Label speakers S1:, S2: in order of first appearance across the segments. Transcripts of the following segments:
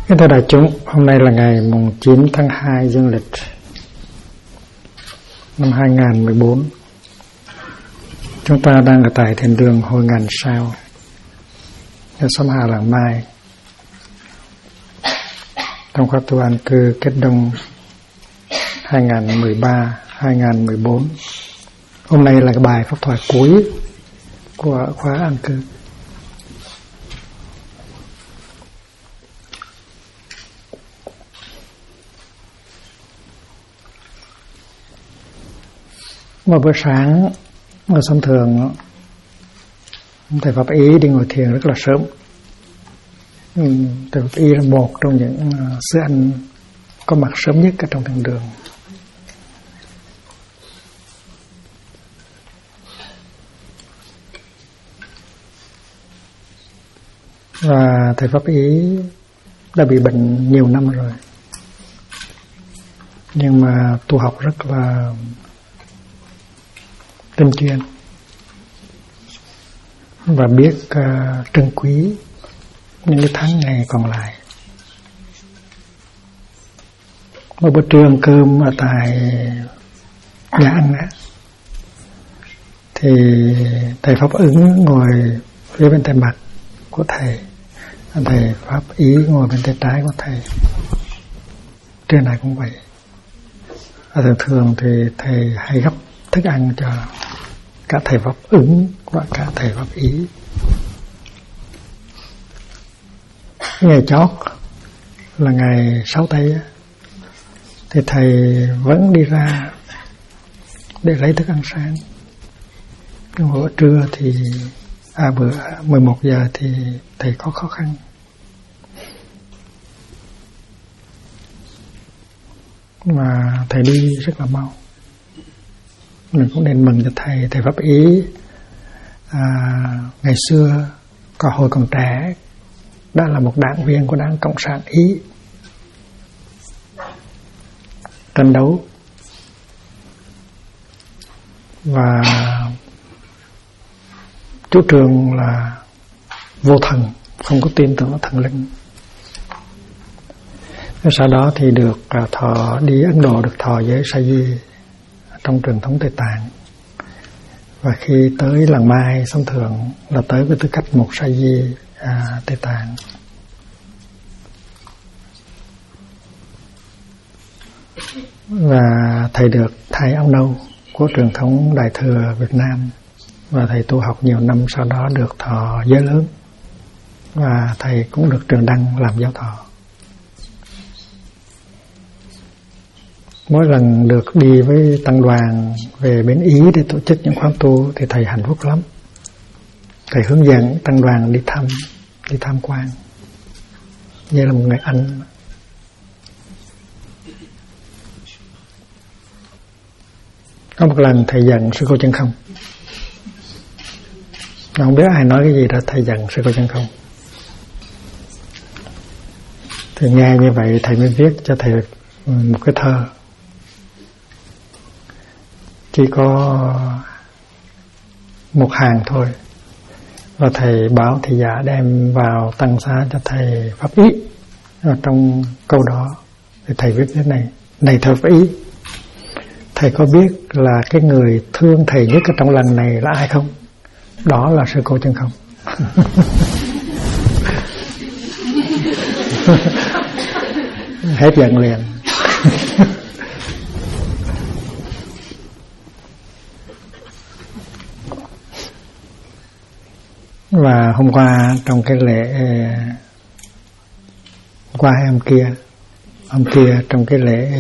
S1: Kính thưa đại chúng, hôm nay là ngày mùng 9 tháng 2 dương lịch năm 2014. Chúng ta đang ở tại thiền đường Hội Ngàn Sao, ở xóm Hà Làng Mai, trong khóa tu an cư Kết Đông 2013-2014. Hôm nay là cái bài pháp thoại cuối của khóa an cư. Vào bữa sáng ở xóm Thường, thầy Pháp Ý đi ngồi thiền rất là sớm. Thầy Pháp Ý là một trong những sư anh có mặt sớm nhất ở trong thiền đường. Và thầy Pháp Ý đã bị bệnh nhiều năm rồi, nhưng mà tu học rất là tinh chuyên và biết trân quý những cái tháng ngày còn lại. Một bữa trưa ăn cơm ở tại nhà ăn á, thì thầy Pháp Ứng ngồi phía bên tay mặt của thầy, thầy Pháp Ý ngồi bên tay trái của thầy. Trưa này cũng vậy. Thường thường thì thầy hay gấp thức ăn cho cả thầy Pháp Ứng và cả thầy Pháp Ý. Ngày chót là ngày 6 Tây thì thầy vẫn đi ra để lấy thức ăn sáng. Nhưng bữa trưa thì bữa 11 giờ thì thầy có khó khăn. Mà thầy đi rất là mau. Mình cũng nên mừng cho thầy Pháp Ý ngày xưa có hồi còn trẻ đã là một đảng viên của Đảng Cộng sản Ý, tranh đấu và chủ trương là vô thần, không có tin tưởng vào thần linh. Sau đó thì được thọ đi Ấn Độ, được thọ giới Sa Di trong truyền thống Tây Tạng. Và khi tới làng Mai xóm Thường là tới với tư cách một Sa Di Tây Tạng. Và thầy được thay áo nâu của truyền thống Đại Thừa Việt Nam. Và thầy tu học nhiều năm, sau đó được thọ giới lớn. Và thầy cũng được Trường Đăng làm giáo thọ. Mỗi lần được đi với tăng đoàn về bên Ý để tổ chức những khóa tu thì thầy hạnh phúc lắm. Thầy hướng dẫn tăng đoàn đi tham quan, như là một người anh. Có một lần thầy giận sư cô Chân Không. Không biết ai nói cái gì đó, thầy giận sư cô Chân Không. Thì nghe như vậy thầy mới viết cho thầy một cái thơ. Chỉ có một hàng thôi. Và thầy bảo thị giả đem vào tăng xá cho thầy Pháp Ý. Ở trong câu đó thì thầy viết thế này: này thầy Pháp Ý, thầy có biết là cái người thương thầy nhất ở trong lần này là ai không? Đó là sư cô Chân Không. Hết giận liền. Và hôm qua trong cái lễ hôm kia trong cái lễ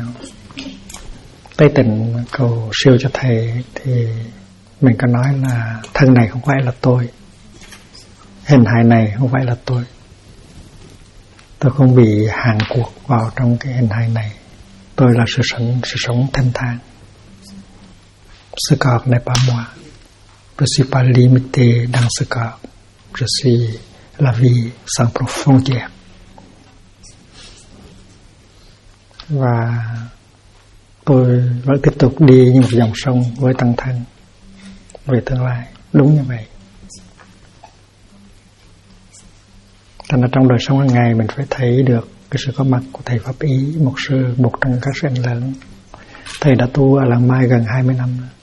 S1: Tây Tịnh cầu siêu cho thầy thì mình có nói là thân này không phải là tôi, hình hài này không phải là tôi không bị hàng cuộc vào trong cái hình hài này. Tôi là sự sống thanh thản. Ce corps n'est pas moi. Je suis pas limité dans ce corps. Je suis la vie sans profondeur. Và tôi vẫn tiếp tục đi như một dòng sông với tăng thân về tương lai. Đúng như vậy. Thành ra trong đời sống hàng ngày mình phải thấy được cái sự có mặt của thầy Pháp Ý, một trong các sư anh lớn. Thầy đã tu ở Làng Mai gần 20 năm rồi.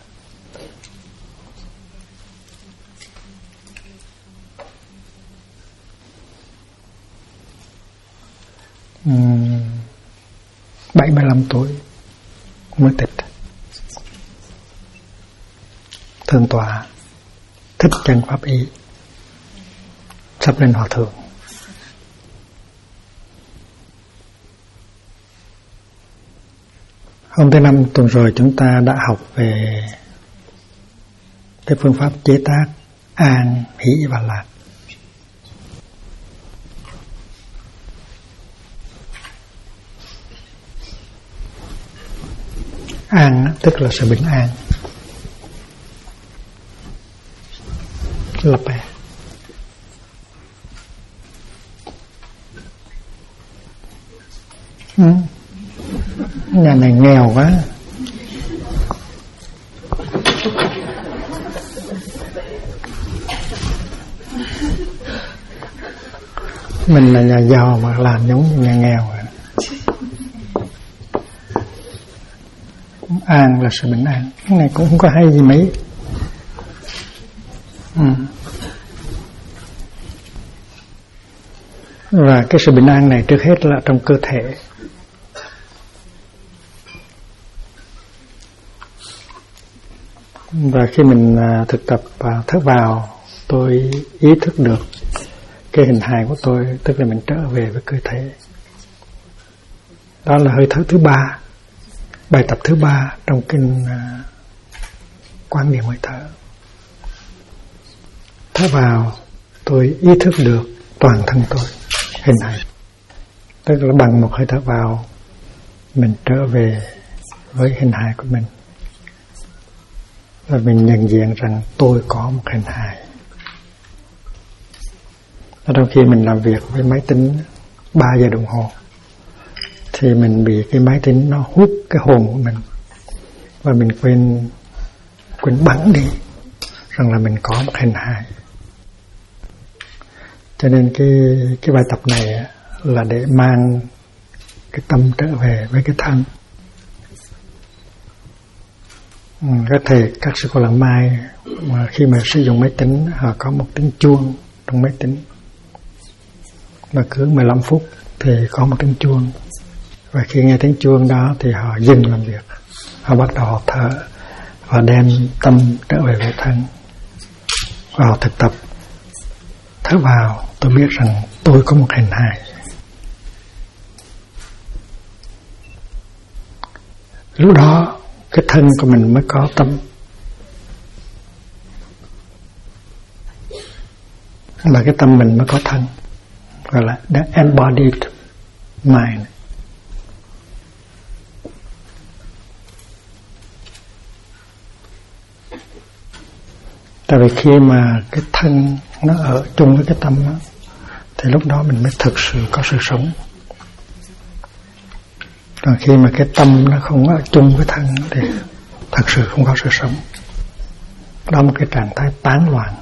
S1: Ừm, 75 tuổi mới tịch. Thượng tọa Thích Chân Pháp Ý sắp lên hòa thượng. Hôm thứ Năm tuần rồi chúng ta đã học về cái phương pháp chế tác an, hỷ và lạc. An tức là sự bình an, lập bè. Nhà này nghèo quá. Mình là nhà giàu mà làm giống như nhà nghèo vậy. An là sự bình an. Cái này cũng không có hay gì mấy. Và cái sự bình an này trước hết là trong cơ thể. Và khi mình thực tập thở vào, tôi ý thức được cái hình hài của tôi, tức là mình trở về với cơ thể. Đó là hơi thở thứ 3, bài tập thứ 3 trong kinh Quán Niệm Hơi Thở. Thở vào, tôi ý thức được toàn thân tôi, hình hài. Tức là bằng một hơi thở vào, mình trở về với hình hài của mình. Và mình nhận diện rằng tôi có một hình hài. Trong khi mình làm việc với máy tính 3 giờ đồng hồ thì mình bị cái máy tính nó hút cái hồn của mình, và mình quên bắn đi rằng là mình có một hình hài. Cho nên cái bài tập này là để mang cái tâm trở về với cái thân. Các sư cô Làng Mai mà khi mà sử dụng máy tính, họ có một tiếng chuông trong máy tính, và cứ 15 phút thì có một tiếng chuông, và khi nghe tiếng chuông đó thì họ dừng làm việc, họ bắt đầu họ thở và đem tâm trở về với thân, và họ thực tập thở vào. Tôi biết rằng tôi có một hình hài. Lúc đó cái thân của mình mới có tâm, và cái tâm mình mới có thân, gọi là the embodied mind. Tại vì khi mà cái thân nó ở chung với cái tâm đó, thì lúc đó mình mới thực sự có sự sống. Còn khi mà cái tâm nó không ở chung với thân thì thật sự không có sự sống. Đó là một cái trạng thái tán loạn.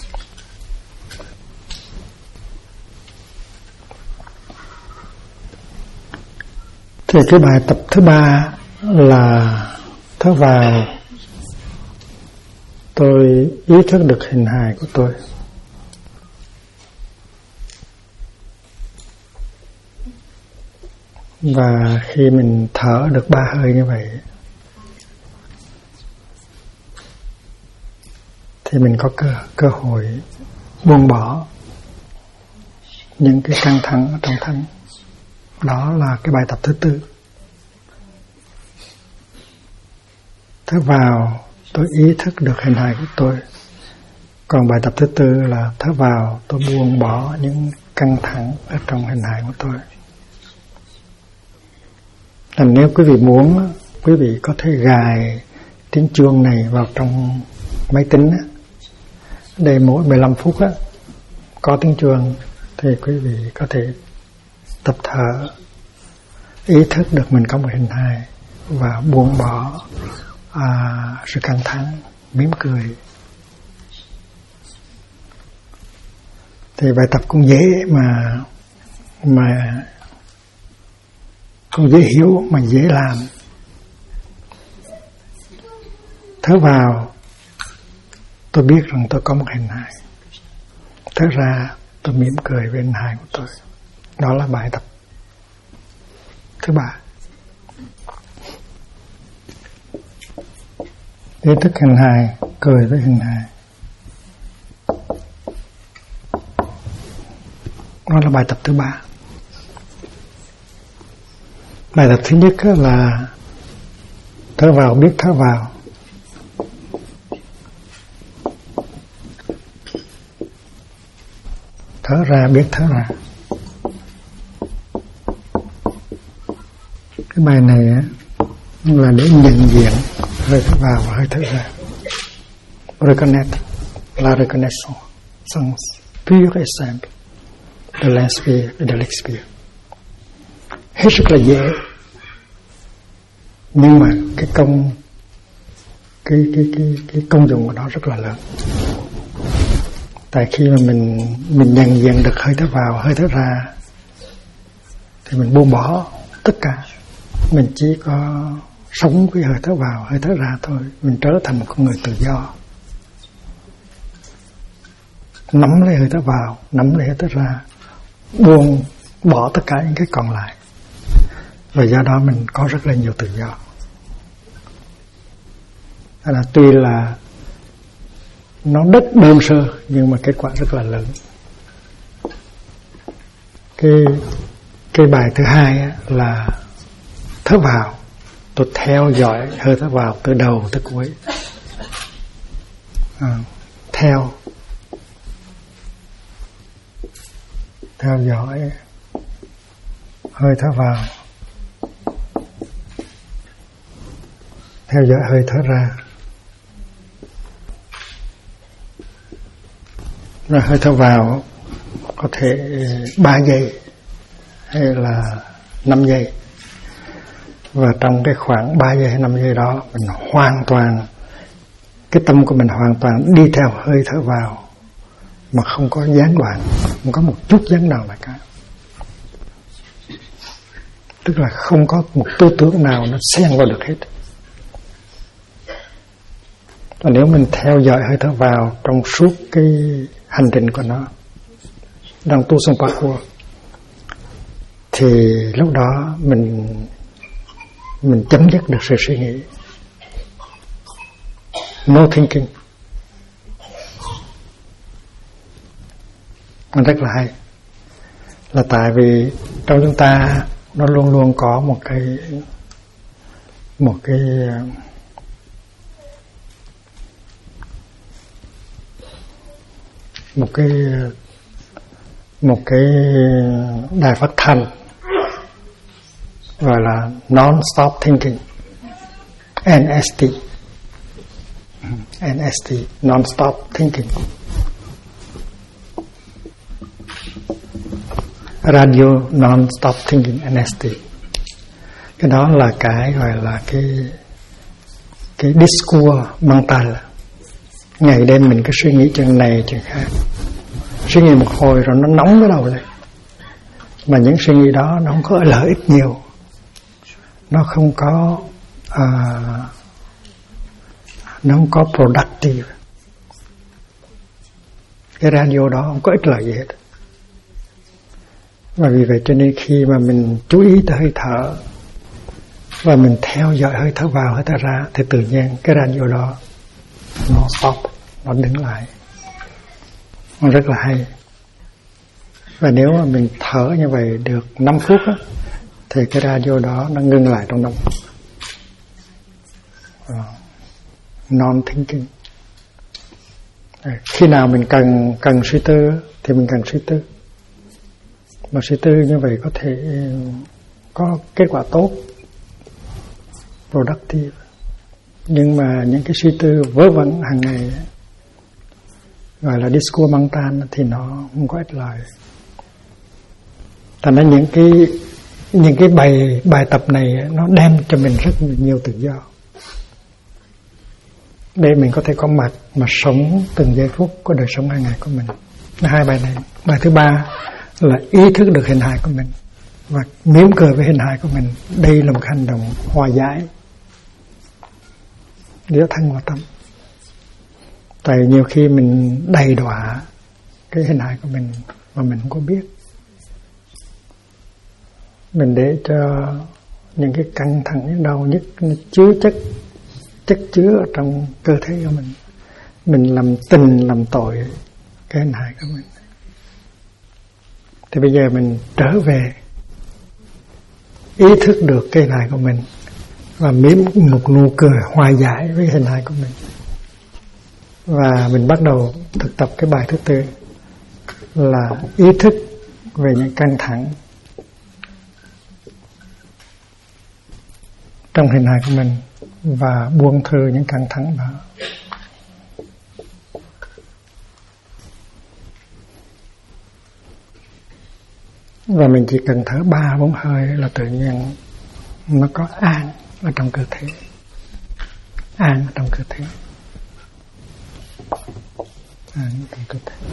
S1: Thì cái bài tập thứ 3 là thở vào, tôi ý thức được hình hài của tôi. Và khi mình thở được 3 hơi như vậy thì mình có cơ hội buông bỏ những cái căng thẳng ở trong thân. Đó là cái bài tập thứ 4. Thở vào, tôi ý thức được hình hài của tôi. Còn bài tập thứ 4 là thở vào, tôi buông bỏ những căng thẳng ở trong hình hài của tôi. Nên nếu quý vị muốn, quý vị có thể gài tiếng chuông này vào trong máy tính để mỗi 15 phút có tiếng chuông thì quý vị có thể tập thở, ý thức được mình có một hình hài và buông bỏ sự căng thẳng, mỉm cười. Thì bài tập cũng dễ mà cũng dễ hiểu mà dễ làm. Thở vào, tôi biết rằng tôi có một hình hài. Thở ra, tôi mỉm cười với hình hài của tôi. Đó là bài tập thứ 3. Ý thức hình hài, cười với hình hài. Đó là bài tập thứ 3. Bài tập thứ nhất là thở vào biết thở vào. Thở ra biết thở ra. Cái bài này là để nhận diện hơi thở vào và hơi thở ra. Reconnect, la reconnaissance, sans pure et simple de l'inspire et de l'expire. Hết sức là dễ, nhưng mà cái công dụng của nó rất là lớn. Tại khi mà mình nhận diện được hơi thở vào, hơi thở ra, thì mình buông bỏ tất cả. Mình chỉ có sống với hơi thở vào, hơi thở ra thôi. Mình trở thành một con người tự do. Nắm lấy hơi thở vào, nắm lấy hơi thở ra, buông bỏ tất cả những cái còn lại. Và do đó mình có rất là nhiều tự do. Là tuy là nó rất đơn sơ nhưng mà kết quả rất là lớn. Cái bài thứ 2 là thở vào, tôi theo dõi hơi thở vào từ đầu tới cuối. Theo dõi hơi thở vào, theo dõi hơi thở ra. Rồi hơi thở vào có thể 3 giây hay là 5 giây. Và trong cái khoảng 3 giây hay 5 giây đó, mình hoàn toàn, cái tâm của mình hoàn toàn đi theo hơi thở vào mà không có gián đoạn, không có một chút gián đoạn nào cả. Tức là không có một tư tưởng nào nó xen vào được hết. Và nếu mình theo dõi hơi thở vào trong suốt cái hành trình của nó, đang tu xong parkour, thì lúc đó mình chấm dứt được sự suy nghĩ. No thinking. Nó rất là hay. Là tại vì trong chúng ta nó luôn luôn có một cái đài phát thanh gọi là non-stop thinking, NST, non-stop thinking. Radio non-stop thinking, NST. Cái đó là cái gọi là cái discourse mental. Ngày đêm mình cứ suy nghĩ chuyện này chuyện khác, suy nghĩ một hồi rồi nó nóng cái đầu lên. Mà những suy nghĩ đó nó không có lợi ích nhiều, nó không có productive. Cái radio đó không có ích lợi gì hết. Và vì vậy cho nên khi mà mình chú ý tới hơi thở và mình theo dõi hơi thở vào hơi thở ra, thì tự nhiên cái radio đó nó stop, nó đứng lại. Nó rất là hay. Và nếu mà mình thở như vậy được 5 phút á, thì cái radio đó nó ngưng lại trong 5 phút. Non-thinking. Khi nào mình cần suy tư thì mình cần suy tư. Mà suy tư như vậy có thể có kết quả tốt, productive. Nhưng mà những cái suy tư vớ vẩn hàng ngày gọi là discourse mental thì nó không có ích lợi. Thành ra những cái bài tập này nó đem cho mình rất nhiều tự do để mình có thể có mặt mà sống từng giây phút của đời sống hàng ngày của mình. Hai bài này. Bài thứ ba là ý thức được hình hài của mình và mỉm cười với hình hài của mình. Đây là một hành động hòa giải giữa thân và tâm. Tại nhiều khi mình đầy đọa cái hình hài của mình mà mình không có biết. Mình để cho những cái căng thẳng, những đau nhức nó chứa chất chứa ở trong cơ thể của mình. Mình làm tình làm tội cái hình hài của mình. Thì bây giờ mình trở về ý thức được cái hình hài của mình và mỉm một nụ cười hòa giải với hình hài của mình. Và mình bắt đầu thực tập cái bài thứ tư là ý thức về những căng thẳng trong hình hài của mình và buông thư những căng thẳng đó. Và mình chỉ cần thở 3-4 hơi là tự nhiên nó có an ở trong cơ thể. An ở trong cơ thể. An trong cơ thể.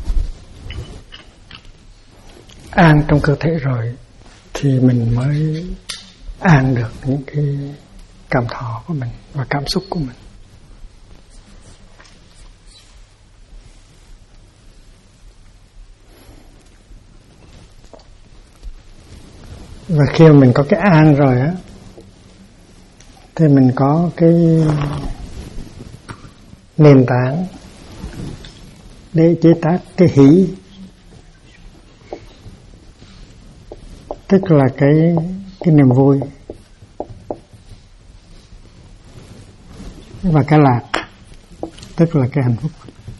S1: An trong cơ thể rồi thì mình mới an được những cái cảm thọ của mình và cảm xúc của mình. Và khi mà mình có cái an rồi á thì mình có cái nền tảng để chế tác cái hỷ, tức là cái niềm vui và cái lạc, tức là cái hạnh phúc.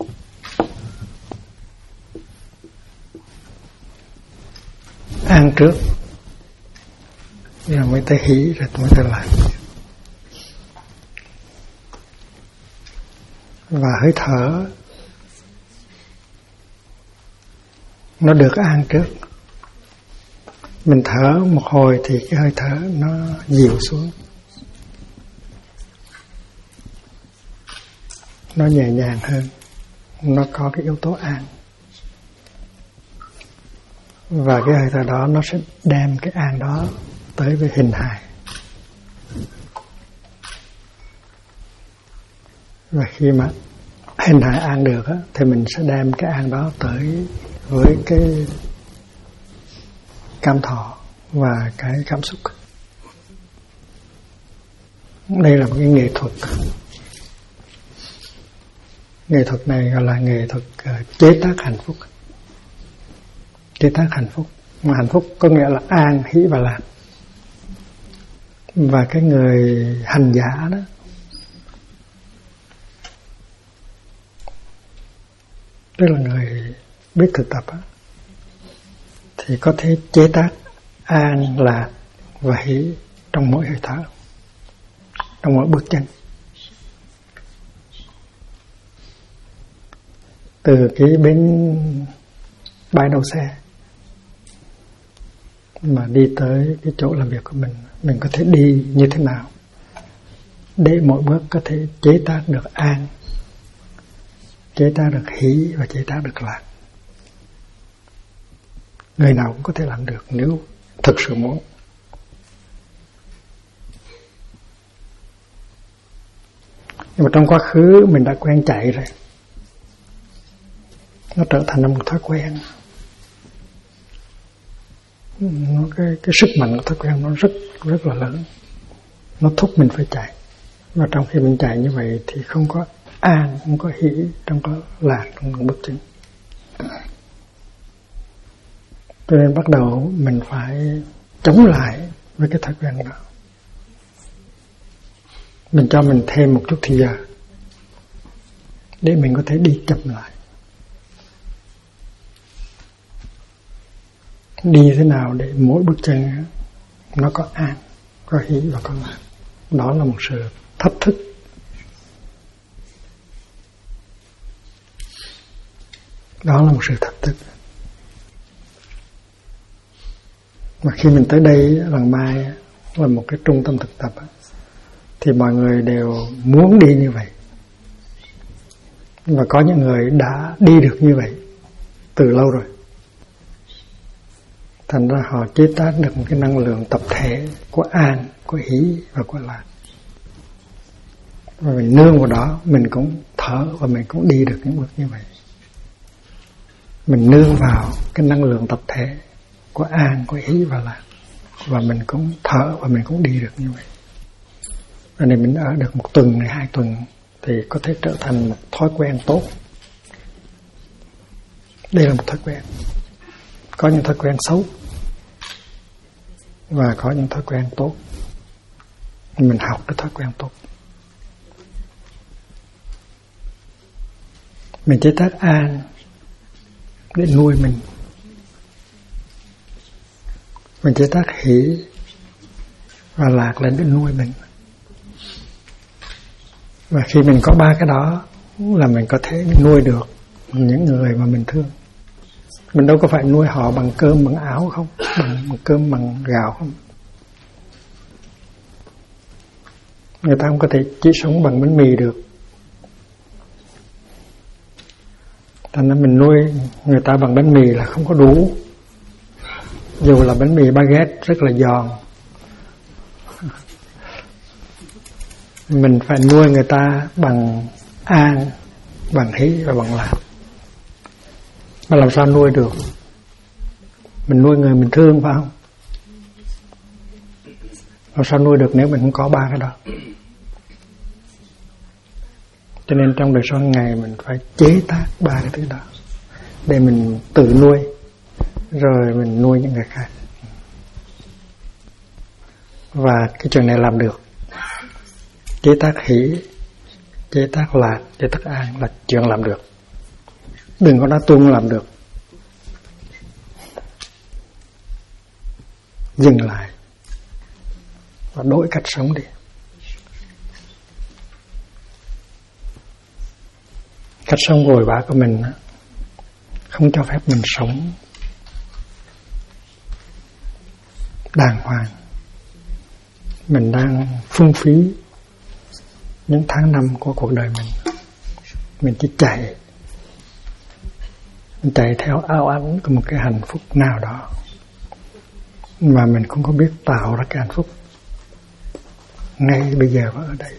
S1: An trước rồi mới tới hỷ, rồi mới tới lạc. Và hơi thở nó được an trước. Mình thở một hồi thì cái hơi thở nó dịu xuống, nó nhẹ nhàng hơn, nó có cái yếu tố an. Và cái hơi thở đó nó sẽ đem cái an đó tới với hình hài. Và khi mà hình hài an được á, thì mình sẽ đem cái an đó tới với cái cảm thọ và cái cảm xúc. Đây là một cái nghệ thuật. Nghệ thuật này gọi là nghệ thuật chế tác hạnh phúc. Chế tác hạnh phúc. Mà hạnh phúc có nghĩa là an, hỷ và lạc. Và cái người hành giả đó, tức là người biết thực tập đó, thì có thể chế tác an, lạc và hỷ trong mỗi hơi thở, trong mỗi bước chân. Từ cái bến bãi đậu xe mà đi tới cái chỗ làm việc của mình có thể đi như thế nào để mỗi bước có thể chế tác được an, chế tác được hỷ và chế tác được lạc. Người nào cũng có thể làm được nếu thực sự muốn. Nhưng mà trong quá khứ mình đã quen chạy rồi, nó trở thành một thói quen. Cái sức mạnh của thói quen nó rất là lớn, nó thúc mình phải chạy. Và trong khi mình chạy như vậy thì không có an, không có hỷ, không có lạc trong bước chân. Cho nên bắt đầu mình phải chống lại với cái thói quen đó. Mình cho mình thêm một chút thời giờ để mình có thể đi chậm lại. Đi thế nào để mỗi bước chân nó có an, có hỷ và có lạc. Đó là một sự thách thức. Đó là một sự thách thức. Mà khi mình tới đây lần mai là một cái trung tâm thực tập thì mọi người đều muốn đi như vậy. Và có những người đã đi được như vậy từ lâu rồi. Thành ra họ chế tác được một cái năng lượng tập thể của an, của hỷ và của lạc. Và mình nương vào đó, mình cũng thở và mình cũng đi được những bước như vậy. Mình nương vào cái năng lượng tập thể của an, của hỷ và lạc, và mình cũng thở và mình cũng đi được như vậy. Và nên mình ở được 1 tuần hay 2 tuần thì có thể trở thành một thói quen tốt. Đây là một thói quen. Có những thói quen xấu và có những thói quen tốt. Mình học cái thói quen tốt. Mình chế tác an để nuôi mình. Mình chế tác hỷ và lạc lên để nuôi mình. Và khi mình có 3 cái đó là mình có thể nuôi được những người mà mình thương. Mình đâu có phải nuôi họ bằng cơm, bằng áo không, bằng cơm, bằng gạo không. Người ta không có thể chỉ sống bằng bánh mì được. Thành ra mình nuôi người ta bằng bánh mì là không có đủ. Dù là bánh mì baguette rất là giòn, mình phải nuôi người ta bằng an, bằng hỷ và bằng lạc. Mà làm sao nuôi được? Mình nuôi người mình thương phải không? Làm sao nuôi được nếu mình không có 3 cái đó? Cho nên trong đời sống ngày mình phải chế tác 3 cái thứ đó để mình tự nuôi, rồi mình nuôi những người khác. Và cái chuyện này làm được. Chế tác hỷ, chế tác lạc, chế tác an là chuyện làm được. Đừng có nói tôi không làm được. Dừng lại và đổi cách sống đi. Cách sống vội vã của mình không cho phép mình sống đàng hoàng. Mình đang phung phí những tháng năm của cuộc đời mình. Mình chỉ chạy. Mình chạy theo ảo ảnh của một cái hạnh phúc nào đó mà mình không có biết tạo ra cái hạnh phúc ngay bây giờ và ở đây.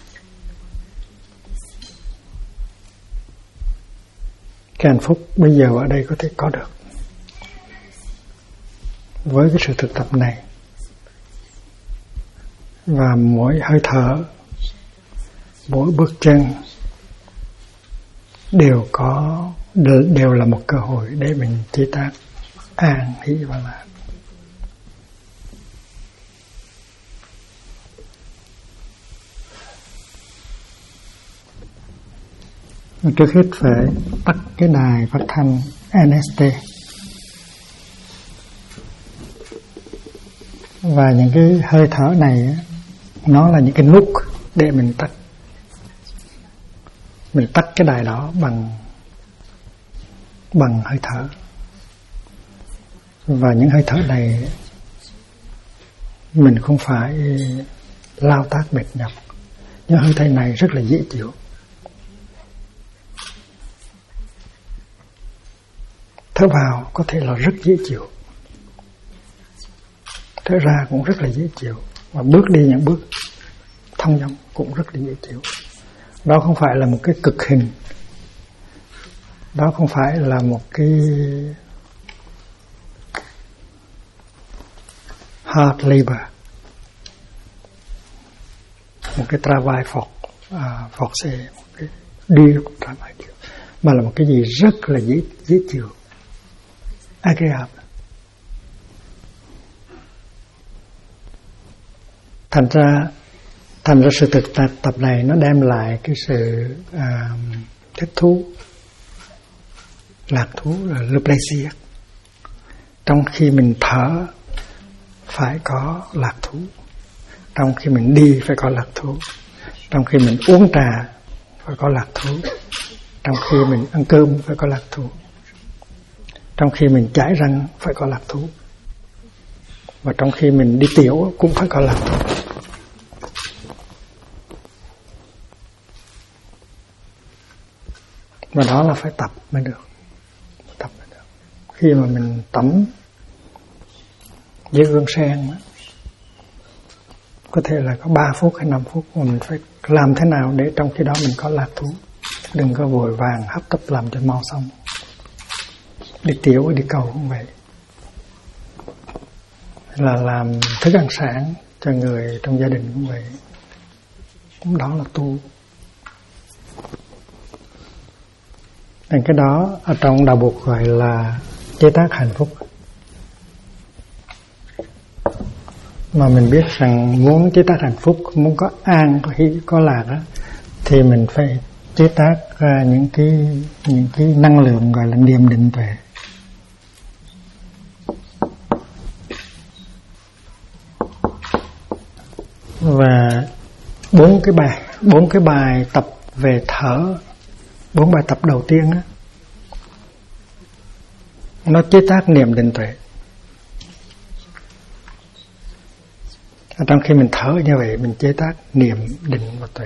S1: Cái hạnh phúc bây giờ và ở đây có thể có được với cái sự thực tập này. Và mỗi hơi thở, mỗi bước chân đều là một cơ hội để mình chế tác an, hỷ và lạc. Trước hết phải tắt cái đài phát thanh NST. Và những cái hơi thở này nó là những cái nút để mình tắt. Mình tắt cái đài đó bằng hơi thở. Và những hơi thở này mình không phải lao tác mệt nhọc. Những hơi thở này rất là dễ chịu. Thở vào có thể là rất dễ chịu, thở ra cũng rất là dễ chịu, và bước đi những bước thông dong cũng rất là dễ chịu. Đó không phải là một cái cực hình, đó không phải là một cái hard labor, một cái travail forcé, một cái dur travail dur, mà là một cái gì rất là dễ chịu, agréable. Thành ra sự thực tập này nó đem lại cái sự thích thú, lạc thú, là le plaisir. Trong khi mình thở phải có lạc thú, trong khi mình đi phải có lạc thú, trong khi mình uống trà phải có lạc thú, trong khi mình ăn cơm phải có lạc thú, trong khi mình chải răng phải có lạc thú, và trong khi mình đi tiểu cũng phải có lạc thú. Và đó là phải tập mới được. Tập mới được. khi mà mình tắm dưới gương sen đó, có thể là có 3 phút hay 5 phút mà mình phải làm thế nào để trong khi đó mình có lạc thú, đừng có vội vàng hấp tấp làm cho mau xong. Đi tiểu đi cầu cũng vậy, là làm thức ăn sáng cho người trong gia đình cũng vậy, cũng đó là tu. Nên cái đó ở trong đạo Phật gọi là chế tác hạnh phúc. Mà mình biết rằng muốn chế tác hạnh phúc, muốn có an, có hỷ, có lạc đó, thì mình phải chế tác ra những cái năng lượng gọi là niệm định tuệ. Và 4 cái bài tập về thở, 4 bài tập đầu tiên đó, nó chế tác niệm định tuệ. Trong khi mình thở như vậy, mình chế tác niệm định và tuệ.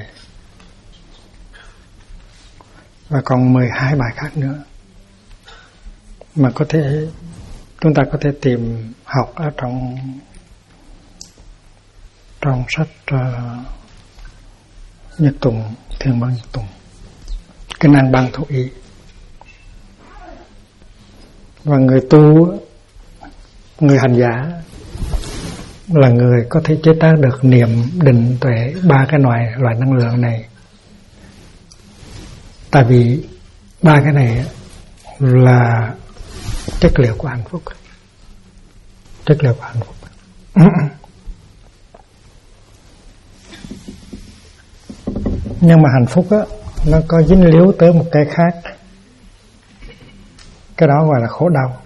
S1: Và còn 12 bài khác nữa mà có thể chúng ta có thể tìm học ở trong sách Nhật Tùng, Thiền Bang Nhật Tùng, cái năng bang thụ ý. Và người tu, người hành giả là người có thể chế tác được niệm định tuệ, 3 cái loại năng lượng này. Tại vì 3 cái này là chất liệu của hạnh phúc. Chất liệu của hạnh phúc. Nhưng mà hạnh phúc á, nó có dính líu tới một cái khác. Cái đó gọi là khổ đau.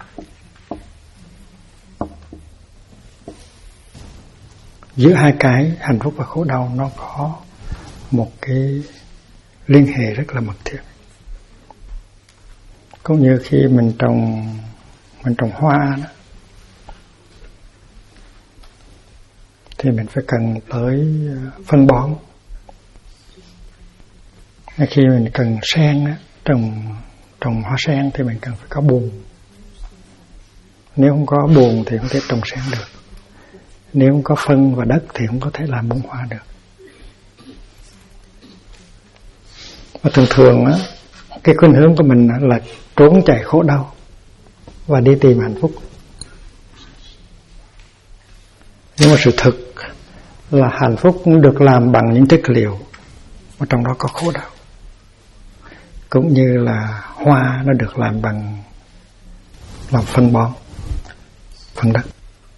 S1: Giữa hai cái hạnh phúc và khổ đau nó có một cái liên hệ rất là mật thiết. Cũng như khi mình trồng hoa đó, thì mình phải cần tới phân bón. Khi mình cần sen đó, trồng hoa sen thì mình cần phải có buồng. Nếu không có buồng thì không thể trồng sen được. Nếu không có phân và đất thì không có thể làm bông hoa được. Và thường á, cái khuynh hướng của mình là trốn chạy khổ đau và đi tìm hạnh phúc. Nhưng mà sự thực là hạnh phúc được làm bằng những chất liệu mà trong đó có khổ đau. Cũng như là hoa nó được làm bằng làm phân bón, phân đất.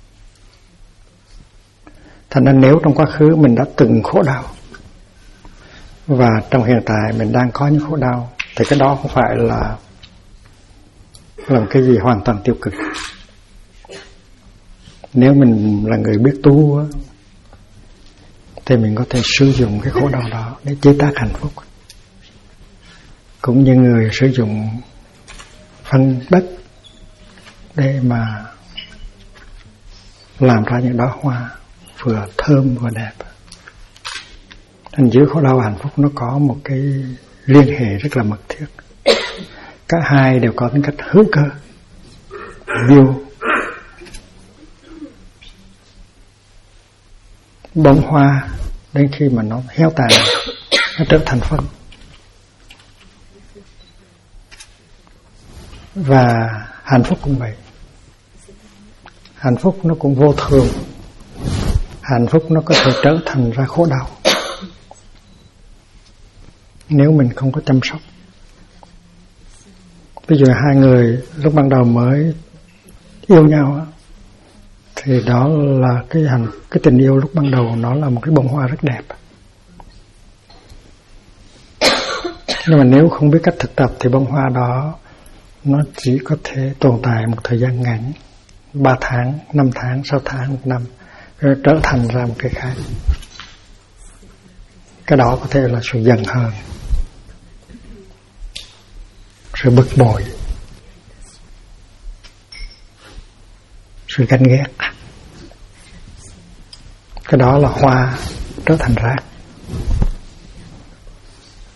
S1: Thành ra nếu trong quá khứ mình đã từng khổ đau và trong hiện tại mình đang có những khổ đau, thì cái đó không phải là làm cái gì hoàn toàn tiêu cực. Nếu mình là người biết tu thì mình có thể sử dụng cái khổ đau đó để chế tác hạnh phúc. Cũng như người sử dụng phân đất để mà làm ra những đóa hoa vừa thơm vừa đẹp. Nên giữa khổ đau và hạnh phúc nó có một cái liên hệ rất là mật thiết. Cả hai đều có tính cách hữu cơ, vô. Bông hoa đến khi mà nó héo tàn, nó trở thành phân. Và hạnh phúc cũng vậy. Hạnh phúc nó cũng vô thường. Hạnh phúc nó có thể trở thành ra khổ đau nếu mình không có chăm sóc. Ví dụ hai người lúc ban đầu mới yêu nhau thì đó là cái tình yêu lúc ban đầu nó là một cái bông hoa rất đẹp. Nhưng mà nếu không biết cách thực tập thì bông hoa đó nó chỉ có thể tồn tại một thời gian ngắn, 3 tháng, 5 tháng, 6 tháng, 1 năm, rồi trở thành ra một cái khác. Cái đó có thể là sự giận hờn, sự bực bội, sự ganh ghét. Cái đó là hoa trở thành rác.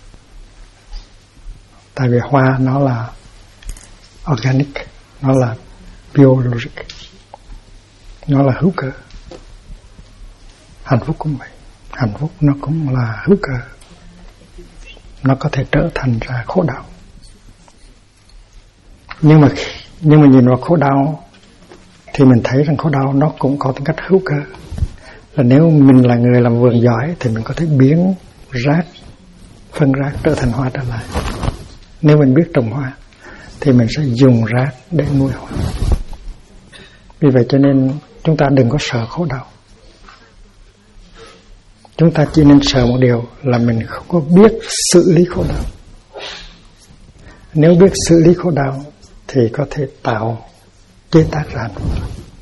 S1: Tại vì hoa nó là organic, nó là biologic, nó là hữu cơ. Hạnh phúc cũng vậy, hạnh phúc nó cũng là hữu cơ, nó có thể trở thành ra khổ đau. Nhưng mà nhìn vào khổ đau thì mình thấy rằng khổ đau nó cũng có tính cách hữu cơ. Là nếu mình là người làm vườn giỏi thì mình có thể biến rác, phân rác trở thành hoa trở lại. Nếu mình biết trồng hoa thì mình sẽ dùng rác để nuôi hoa. Vì vậy cho nên chúng ta đừng có sợ khổ đau. Chúng ta chỉ nên sợ một điều là mình không có biết xử lý khổ đau. Nếu biết xử lý khổ đau thì có thể chế tác ra hạnh phúc.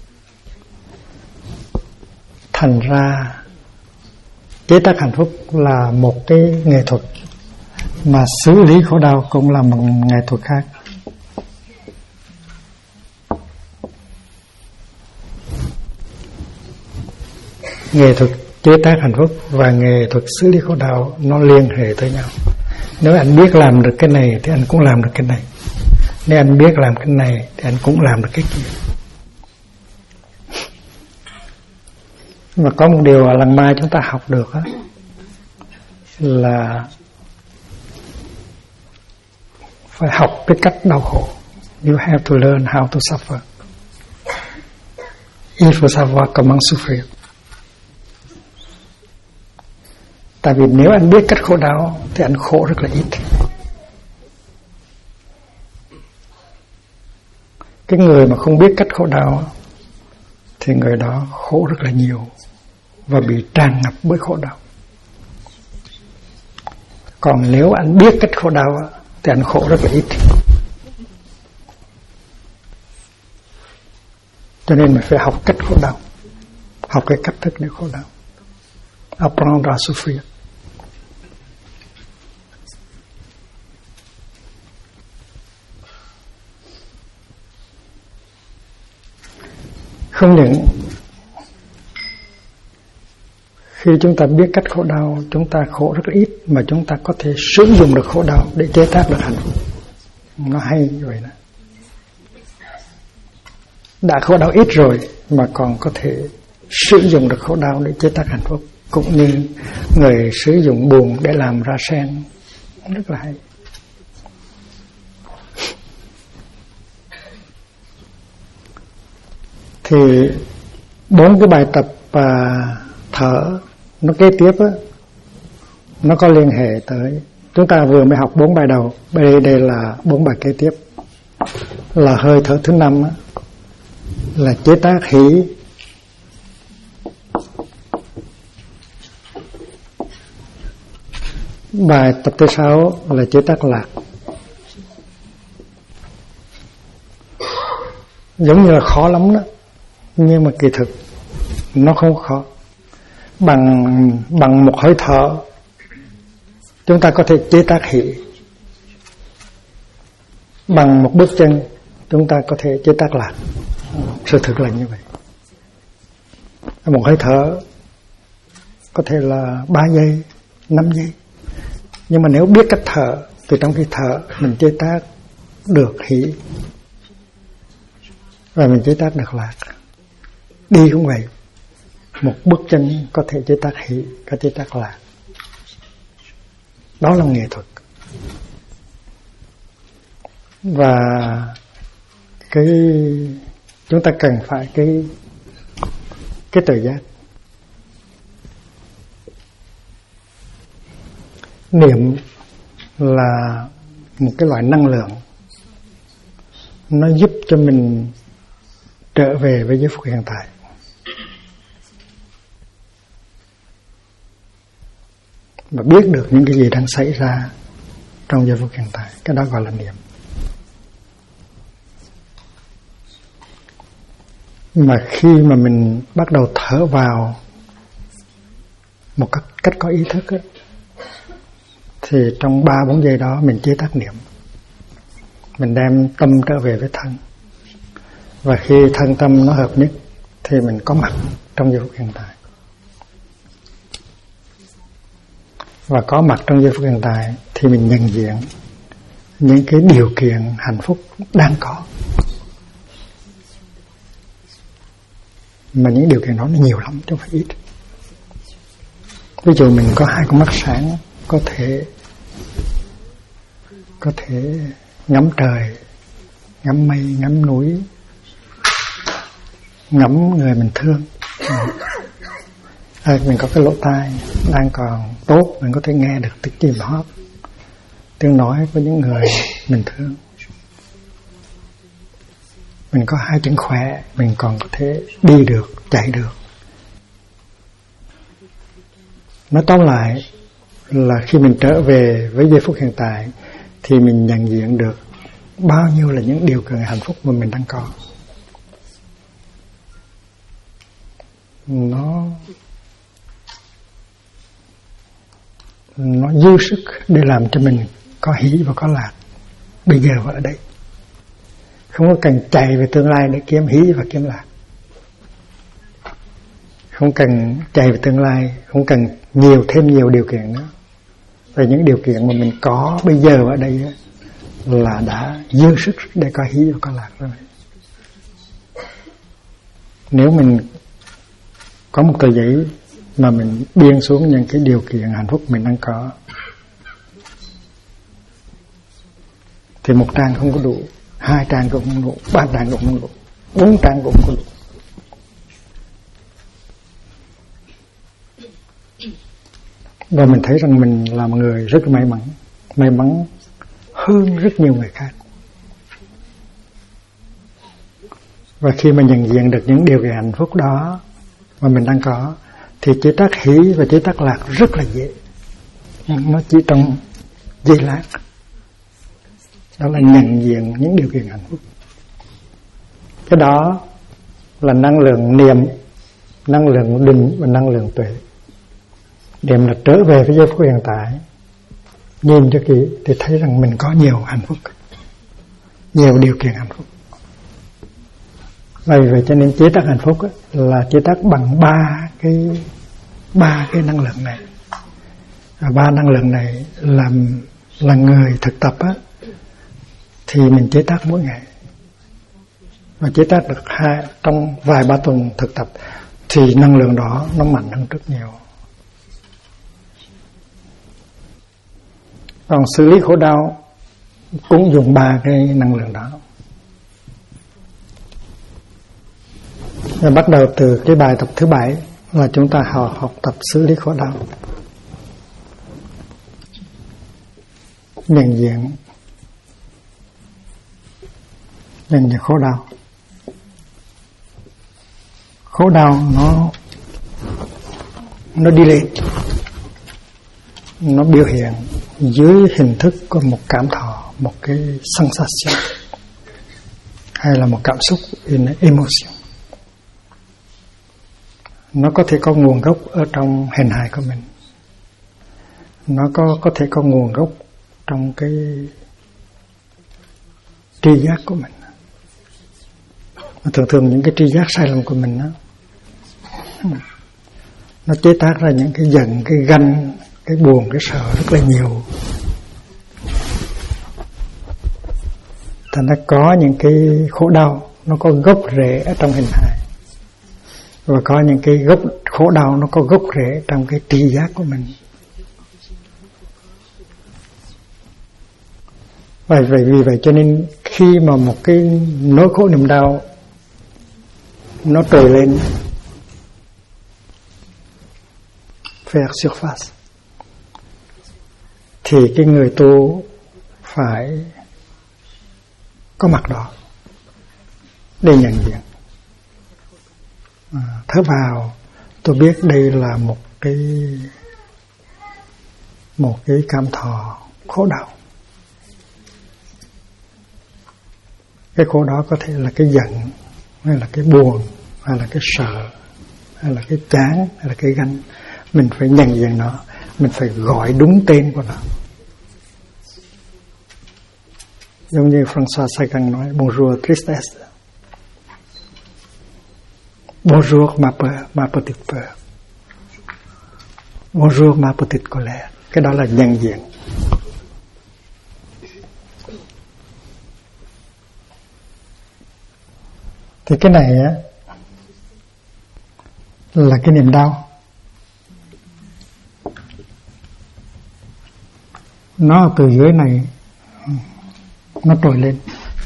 S1: Thành ra chế tác hạnh phúc là một cái nghệ thuật, mà xử lý khổ đau cũng là một nghệ thuật khác. Nghệ thuật chế tác hạnh phúc và nghệ thuật xử lý khổ đau nó liên hệ tới nhau. Nếu anh biết làm được cái này thì anh cũng làm được cái này. Nếu anh biết làm cái này thì anh cũng làm được cái kia. Mà có một điều lần mai chúng ta học được đó, là phải học cái cách đau khổ. You have to learn how to suffer. Il faut savoir comment souffrir. Tại vì nếu anh biết cách khổ đau thì anh khổ rất là ít. Cái người mà không biết cách khổ đau thì người đó khổ rất là nhiều và bị tràn ngập bởi khổ đau. Còn nếu anh biết cách khổ đau thì anh khổ rất là ít. Cho nên mình phải học cách khổ đau, học cái cách thức để khổ đau. Apprendre à souffrir. Không những khi chúng ta biết cách khổ đau, chúng ta khổ rất là ít, mà chúng ta có thể sử dụng được khổ đau để chế tác được hạnh phúc. Nó hay như vậy đó. Đã khổ đau ít rồi mà còn có thể sử dụng được khổ đau để chế tác hạnh phúc, cũng như người sử dụng buồn để làm ra sen, rất là hay. Thì 4 cái bài tập thở nó kế tiếp á, nó có liên hệ tới. Chúng ta vừa mới học 4 bài đầu, đây là 4 bài kế tiếp. Là hơi thở thứ 5 á, là chế tác hỷ. Bài tập thứ 6 là chế tác lạc. Giống như là khó lắm đó, nhưng mà kỳ thực nó không khó. Bằng một hơi thở chúng ta có thể chế tác hỷ. Bằng một bước chân chúng ta có thể chế tác lạc. Sự thực là như vậy. Một hơi thở có thể là 3 giây, 5 giây. Nhưng mà nếu biết cách thở thì trong khi thở mình chế tác được hỷ và mình chế tác được lạc. Đi cũng vậy. Một bước chân có thể chế tác hỷ, có chế tác lạc. Đó là nghệ thuật. Và chúng ta cần phải cái tự giác. Niệm là một cái loại năng lượng, nó giúp cho mình trở về với giây phút hiện tại. Và biết được những cái gì đang xảy ra trong giây phút hiện tại. Cái đó gọi là niệm. Mà khi mà mình bắt đầu thở vào một cách có ý thức ấy, thì trong 3-4 giây đó mình chế tác niệm. Mình đem tâm trở về với thân. Và khi thân tâm nó hợp nhất thì mình có mặt trong giây phút hiện tại. Và có mặt trong giây phút hiện tại thì mình nhận diện những cái điều kiện hạnh phúc đang có. mà những điều kiện đó nó nhiều lắm chứ không phải ít. Ví dụ mình có 2 con mắt sáng, có thể ngắm trời, ngắm mây, ngắm núi, ngắm người mình thương. Mình có cái lỗ tai đang còn tốt, mình có thể nghe được tiếng chim hót, tiếng nói của những người mình thương. Mình có 2 chân khỏe, mình còn có thể đi được, chạy được. Nói tóm lại là khi mình trở về với giây phút hiện tại thì mình nhận diện được bao nhiêu là những điều kiện hạnh phúc mà mình đang có. Nó dư sức để làm cho mình có hỷ và có lạc bây giờ và ở đây. Không có cần chạy về tương lai để kiếm hỷ và kiếm lạc. Không cần chạy về tương lai, không cần thêm nhiều điều kiện nữa. Về những điều kiện mà mình có bây giờ và ở đây là đã dư sức để có hỷ và có lạc rồi. Nếu mình có một tờ giấy mà mình biên xuống những cái điều kiện hạnh phúc mình đang có thì 1 trang không có đủ, 2 trang cũng không đủ, 3 trang cũng không đủ, 4 trang cũng không đủ. Và mình thấy rằng mình là một người rất may mắn hơn rất nhiều người khác. Và khi mà nhận diện được những điều kiện hạnh phúc đó mà mình đang có thì chế tác hỷ và chế tác lạc rất là dễ. Nó chỉ trong giây lát. Đó là nhận diện những điều kiện hạnh phúc. Cái đó là năng lượng niệm, năng lượng định và năng lượng tuệ. Niệm là trở về với giây phút hiện tại, nhìn cho kỹ thì thấy rằng mình có nhiều hạnh phúc, nhiều điều kiện hạnh phúc. Vậy cho nên chế tác hạnh phúc là chế tác bằng ba cái năng lượng này. 3 năng lượng này là người thực tập thì mình chế tác mỗi ngày. Và chế tác được trong vài 3 tuần thực tập thì năng lượng đó nó mạnh hơn rất nhiều. Còn xử lý khổ đau cũng dùng 3 cái năng lượng đó. Và bắt đầu từ cái bài tập thứ 7 là chúng ta học tập xử lý khổ đau. Nhận diện khổ đau. Khổ đau nó đi lên, nó biểu hiện dưới hình thức của một cảm thọ, một cái sensation hay là một cảm xúc, une emotion. Nó có thể có nguồn gốc ở trong hình hài của mình. Nó có thể có nguồn gốc trong cái tri giác của mình. Thường những cái tri giác sai lầm của mình nó chế tác ra những cái giận, cái ganh, cái buồn, cái sợ rất là nhiều. Thành ra có những cái khổ đau nó có gốc rễ ở trong hình hài, và có những cái gốc khổ đau nó có gốc rễ trong cái tri giác của mình. Vì vậy cho nên khi mà một cái nỗi khổ niềm đau nó trồi lên faire surface thì cái người tu phải có mặt đó để nhận diện. Thở vào, tôi biết đây là một cái cảm thọ khổ đau. Cái khổ đó có thể là cái giận, hay là cái buồn, hay là cái sợ, hay là cái chán, hay là cái ganh. Mình phải nhận diện nó, mình phải gọi đúng tên của nó. Giống như François Sagan nói, bonjour tristesse, bonjour ma peur, ma petite peur, bonjour ma petite colère. Cái đó là nhận diện. Thì cái này là cái niềm đau. Nó từ dưới này nó trồi lên.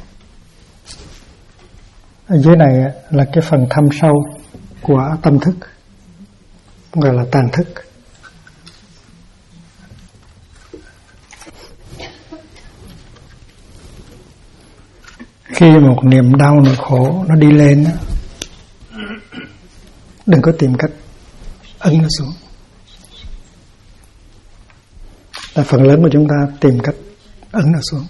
S1: Ở dưới này là cái phần thâm sâu của tâm thức, gọi là tàn thức. Khi một niềm đau nỗi khổ nó đi lên, đừng có tìm cách ấn nó xuống. Là phần lớn của chúng ta tìm cách ấn nó xuống.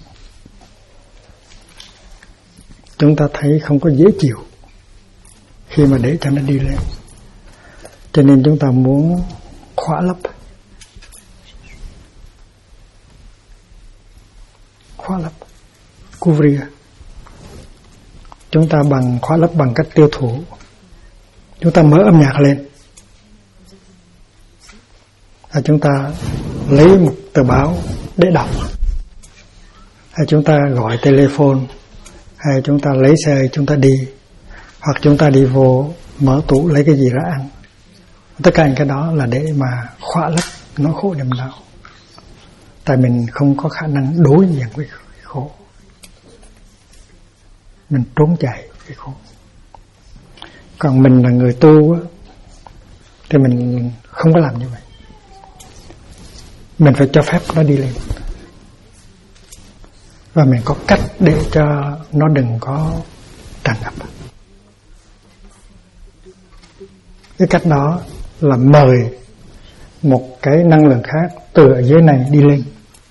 S1: Chúng ta thấy không có dễ chịu khi mà để cho nó đi lên, cho nên chúng ta muốn khóa lấp. Couvrir. Chúng ta khóa lấp bằng cách tiêu thụ. Chúng ta mở âm nhạc lên, chúng ta lấy một tờ báo để đọc, hay chúng ta gọi telephone, hay chúng ta lấy xe chúng ta đi, hoặc chúng ta đi vô mở tủ lấy cái gì ra ăn. Tất cả những cái đó là để mà khóa lấp nỗi khổ niềm đau. Tại mình không có khả năng đối diện với khổ, mình trốn chạy cái khổ. Còn mình là người tu thì mình không có làm như vậy. Mình phải cho phép nó đi lên, và mình có cách để cho nó đừng có tràn ngập. Cái cách đó là mời một cái năng lượng khác từ ở dưới này đi lên.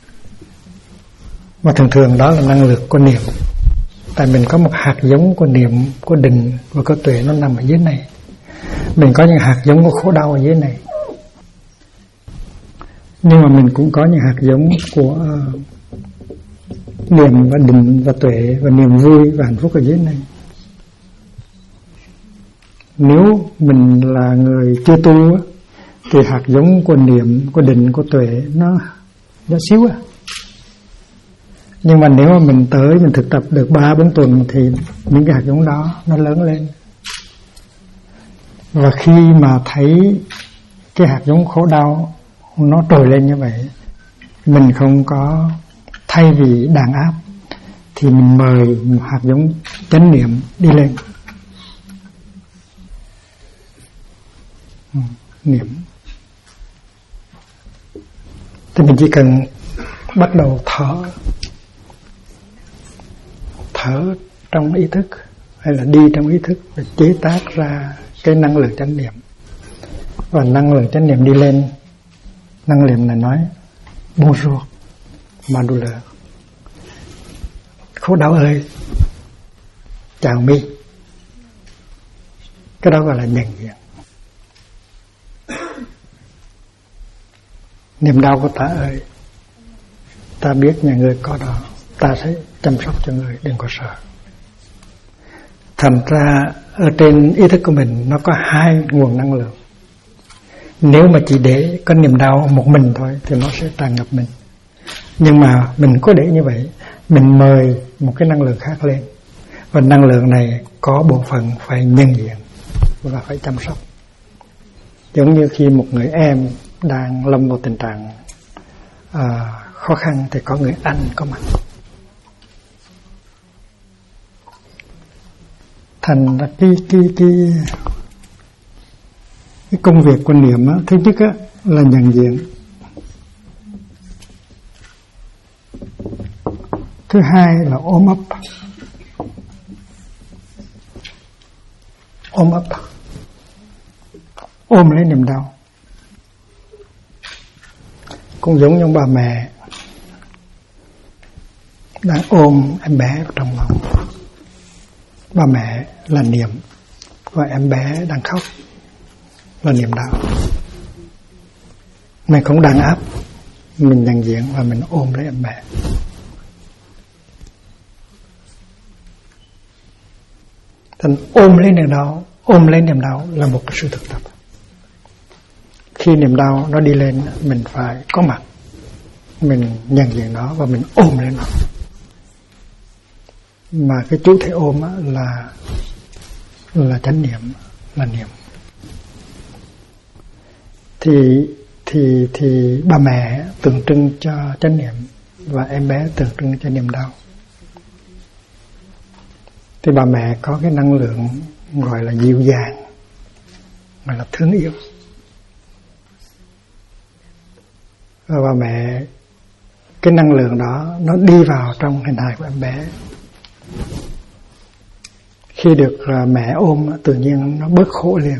S1: Mà thường đó là năng lượng của niệm. Tại mình có một hạt giống của niệm, của định và của tuệ nó nằm ở dưới này. Mình có những hạt giống của khổ đau ở dưới này, nhưng mà mình cũng có những hạt giống của niệm và định và tuệ và niềm vui và hạnh phúc ở dưới này. Nếu mình là người chưa tu thì hạt giống của niệm, của định, của tuệ nó xíu à. Nhưng mà nếu mà mình thực tập được 3-4 tuần thì những cái hạt giống đó nó lớn lên. Và khi mà thấy cái hạt giống khổ đau nó trồi lên như vậy, mình không có, thay vì đàn áp thì mình mời một hạt giống chánh niệm đi lên. Niệm. Thì mình chỉ cần bắt đầu thở trong ý thức, hay là đi trong ý thức, và chế tác ra cái năng lượng chánh niệm. Và năng lượng chánh niệm đi lên, năng lượng này nói bonjour ma douleur, khổ đau ơi, chào mi. Cái đó gọi là nhận diện. Niềm đau của ta ơi, ta biết nhà người có đó, ta sẽ chăm sóc cho người, đừng có sợ. Thành ra ở trên ý thức của mình nó có 2 nguồn năng lượng. Nếu mà chỉ để có niềm đau một mình thôi thì nó sẽ tràn ngập mình. Nhưng mà mình có để như vậy, mình mời một cái năng lượng khác lên, và năng lượng này có bộ phận phải nhân diện và phải chăm sóc. Giống như khi một người em đang lâm vào tình trạng khó khăn thì có người anh có mặt. Thành ra cái công việc của niệm á, thứ nhất á, là nhận diện. Thứ hai là ôm ấp. Ôm lấy niềm đau. Cũng giống như bà mẹ đang ôm em bé trong lòng. Bà mẹ là niệm, và em bé đang khóc là niềm đau. Mình không đàn áp, mình nhận diện và mình ôm lấy em bé. Thành ôm lấy niềm đau là một cái sự thực tập. Khi niềm đau nó đi lên, mình phải có mặt, mình nhận diện nó và mình ôm lấy nó. Mà cái chủ thể ôm là chánh niệm, là niệm. thì bà mẹ tượng trưng cho chánh niệm và em bé tượng trưng cho niềm đau. Thì bà mẹ có cái năng lượng gọi là dịu dàng, gọi là thương yêu. Và bà mẹ, cái năng lượng đó nó đi vào trong hình hài của em bé. Khi được mẹ ôm, tự nhiên nó bớt khổ liền.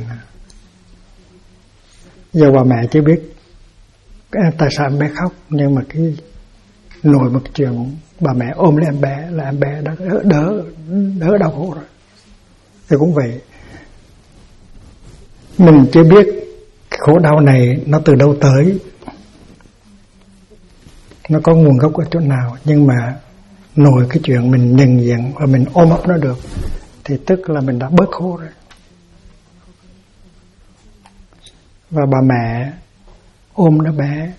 S1: Giờ bà mẹ chỉ biết tại sao em bé khóc, nhưng mà cái nổi một chuyện bà mẹ ôm lấy em bé là em bé đã đỡ đau khổ rồi. Thì cũng vậy, mình chưa biết cái khổ đau này nó từ đâu tới, nó có nguồn gốc ở chỗ nào, nhưng mà nổi cái chuyện mình nhận diện và mình ôm ấp nó được thì tức là mình đã bớt khổ rồi. Và bà mẹ ôm đứa bé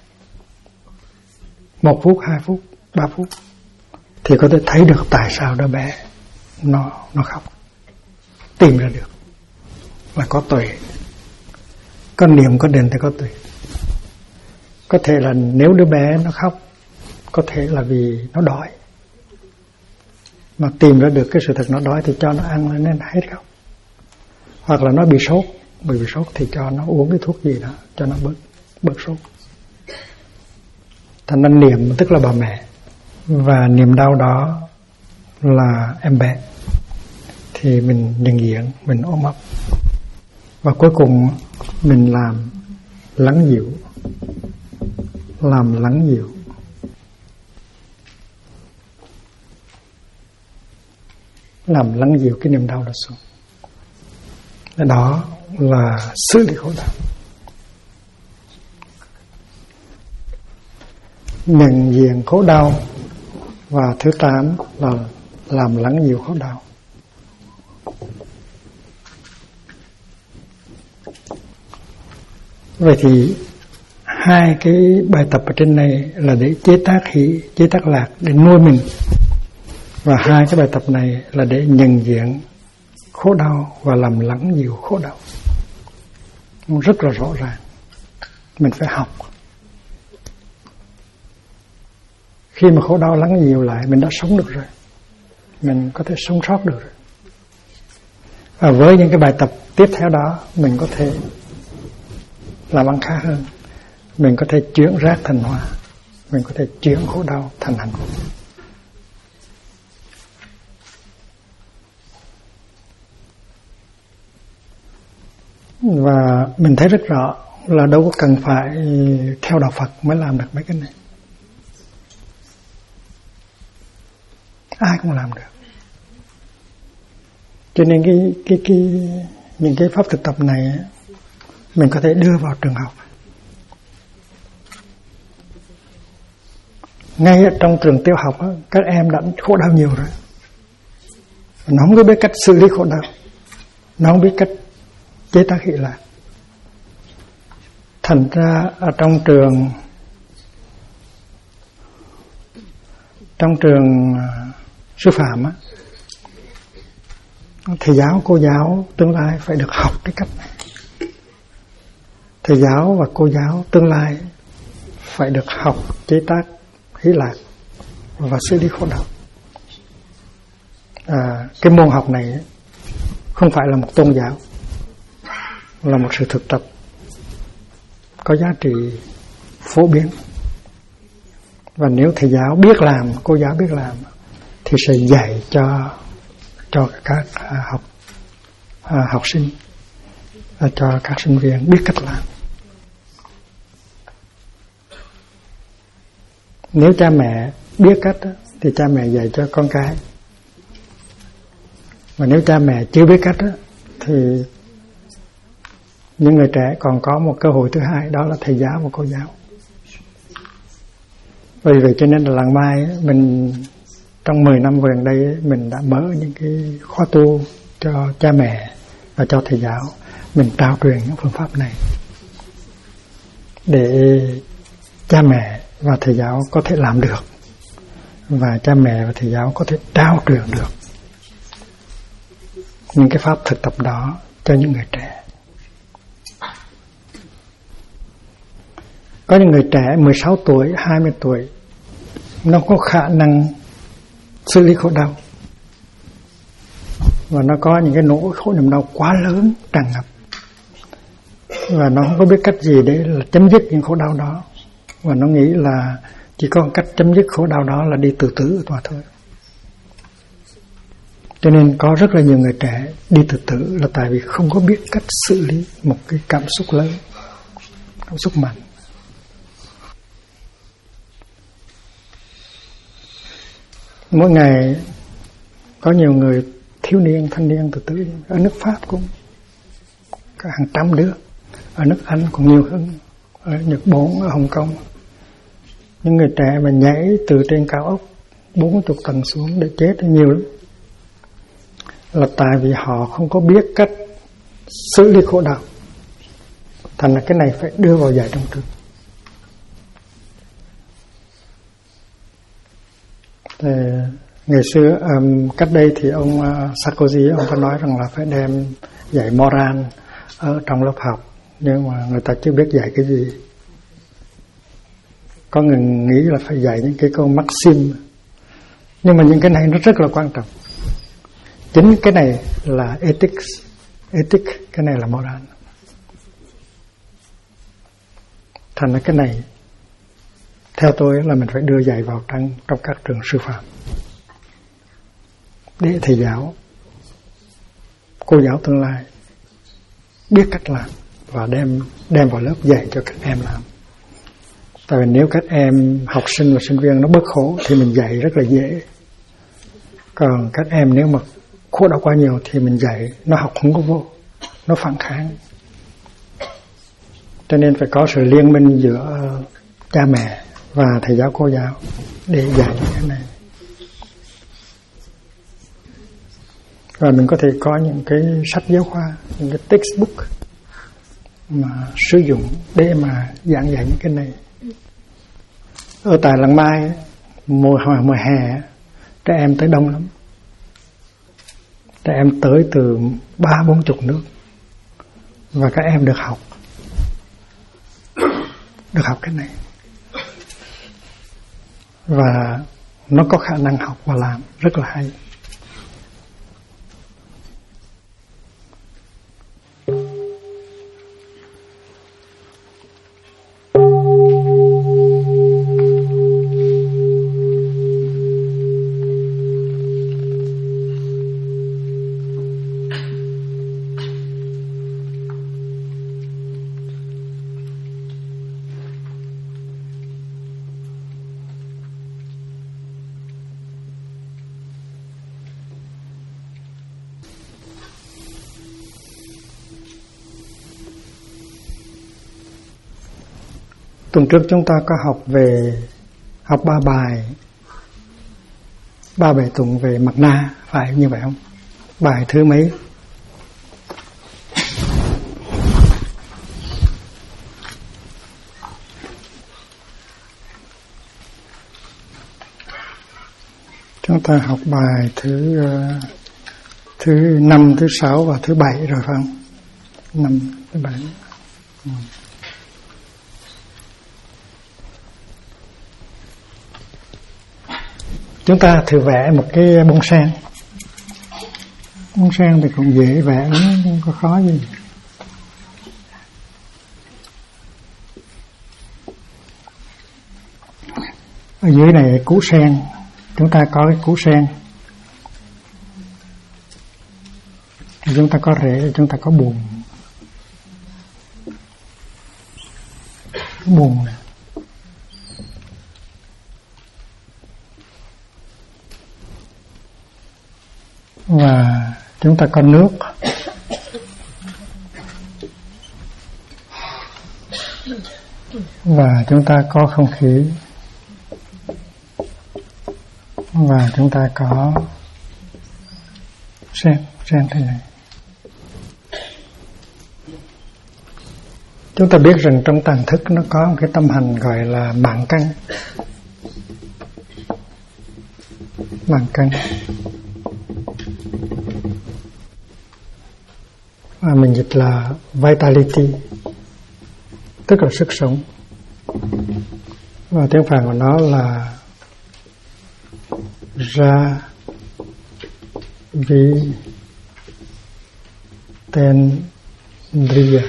S1: 1 phút, 2 phút, 3 phút thì có thể thấy được tại sao đứa bé nó khóc, tìm ra được là có tuệ, có niệm, có định thì có tuệ. Có thể là nếu đứa bé nó khóc, có thể là vì nó đói, mà tìm ra được cái sự thật nó đói thì cho nó ăn lên nên hết khóc. Hoặc là nó bị sốt, bởi vì sốt thì cho nó uống cái thuốc gì đó cho nó bớt sốt. Thành ra niệm tức là bà mẹ, và niềm đau đó là em bé, thì mình nhận diện, mình ôm ấp, và cuối cùng mình làm lắng dịu, làm lắng dịu cái niềm đau đó xuống. Đó là xử lý khổ đau. Nhận diện khổ đau, và thứ 8 là làm lắng dịu khổ đau. Vậy thì 2 cái bài tập ở trên này là để chế tác hỷ, chế tác lạc, để nuôi mình. Và 2 cái bài tập này là để nhận diện khổ đau và làm lắng dịu khổ đau. Rất là rõ ràng. Mình phải học. Khi mà khổ đau lắng dịu lại, mình đã sống được rồi. Mình có thể sống sót được rồi. Và với những cái bài tập tiếp theo đó, mình có thể làm ăn khá hơn. Mình có thể chuyển rác thành hoa. Mình có thể chuyển khổ đau thành hạnh phúc. Và mình thấy rất rõ là đâu có cần phải theo đạo Phật mới làm được mấy cái này. Ai cũng làm được. Cho nên những cái pháp thực tập này mình có thể đưa vào trường học. Ngay ở trong trường tiểu học các em đã khổ đau nhiều rồi. Nó không có biết cách xử lý khổ đau, nó không biết cách chế tác hỷ lạc. Thành ra ở trong trường sư phạm á, thầy giáo, cô giáo tương lai phải được học cái cách này. Thầy giáo và cô giáo tương lai phải được học chế tác hỷ lạc và xử lý khổ đau. Cái môn học này không phải là một tôn giáo, là một sự thực tập có giá trị phổ biến. Và nếu thầy giáo biết làm, cô giáo biết làm thì sẽ dạy cho các học sinh, cho các sinh viên biết cách làm. Nếu cha mẹ biết cách thì cha mẹ dạy cho con cái. Mà nếu cha mẹ chưa biết cách thì những người trẻ còn có một cơ hội thứ hai, đó là thầy giáo và cô giáo. Vì vậy cho nên là Làng Mai mình trong 10 năm vừa gần đây mình đã mở những cái khóa tu cho cha mẹ và cho thầy giáo. Mình trao truyền những phương pháp này để cha mẹ và thầy giáo có thể làm được, và cha mẹ và thầy giáo có thể trao truyền được những cái pháp thực tập đó cho những người trẻ. Có những người trẻ 16 tuổi, 20 tuổi nó có khả năng xử lý khổ đau, và nó có những cái nỗi khổ niềm đau quá lớn tràn ngập, và nó không có biết cách gì để là chấm dứt những khổ đau đó, và nó nghĩ là chỉ có cách chấm dứt khổ đau đó là đi tự tử mà thôi. Cho nên có rất là nhiều người trẻ đi tự tử là tại vì không có biết cách xử lý một cái cảm xúc lớn, cảm xúc mạnh. Mỗi ngày có nhiều người thiếu niên, thanh niên tự tử. Ở nước Pháp cũng có hàng trăm đứa, ở nước Anh còn nhiều hơn, ở Nhật Bản, ở Hồng Kông. Những người trẻ mà nhảy từ trên cao ốc 40 tầng xuống để chết thì nhiều lắm, là tại vì họ không có biết cách xử lý khổ đau. Thành ra cái này phải đưa vào dạy trong trường. Thì ngày xưa cách đây thì ông Sarkozy ông có nói rằng là phải đem dạy moral ở trong lớp học, nhưng mà người ta chưa biết dạy cái gì. Có người nghĩ là phải dạy những cái câu maxim, nhưng mà những cái này nó rất là quan trọng. Chính cái này là ethics, cái này là moral. Thành ra cái này theo tôi là mình phải đưa dạy vào trong các trường sư phạm, để thầy giáo, cô giáo tương lai biết cách làm và đem vào lớp dạy cho các em làm. Tại vì nếu các em học sinh và sinh viên nó bớt khổ thì mình dạy rất là dễ. Còn các em nếu mà khổ đau quá nhiều thì mình dạy nó học không có vô, nó phản kháng. Cho nên phải có sự liên minh giữa cha mẹ và thầy giáo cô giáo để dạy cái này. Và mình có thể có những cái sách giáo khoa, những cái textbook mà sử dụng để mà giảng dạy những cái này. Ở tại Làng Mai mùa hè trẻ em tới đông lắm, trẻ em tới từ 30-40 nước, và các em được học cái này, và nó có khả năng học và làm rất là hay. Tuần trước chúng ta có học 3 bài tụng về mặt na, phải như vậy không? Bài thứ mấy? Chúng ta học bài thứ 5, thứ 6 và thứ 7 rồi phải không? 5, thứ 7. Chúng ta thử vẽ một cái bông sen. Bông sen thì cũng dễ vẽ, không có khó gì. Ở dưới này củ sen, chúng ta có cái củ sen. Chúng ta có rễ, chúng ta có buồn. Buồn này. Và chúng ta có nước. Và chúng ta có không khí. Và chúng ta có sen thế này. Chúng ta biết rằng trong tàng thức nó có một cái tâm hành gọi là mạng căn. Mạng căn. Mình dịch là vitality, tức là sức sống. Và tiếng Phạn của nó là ra vi ten driya.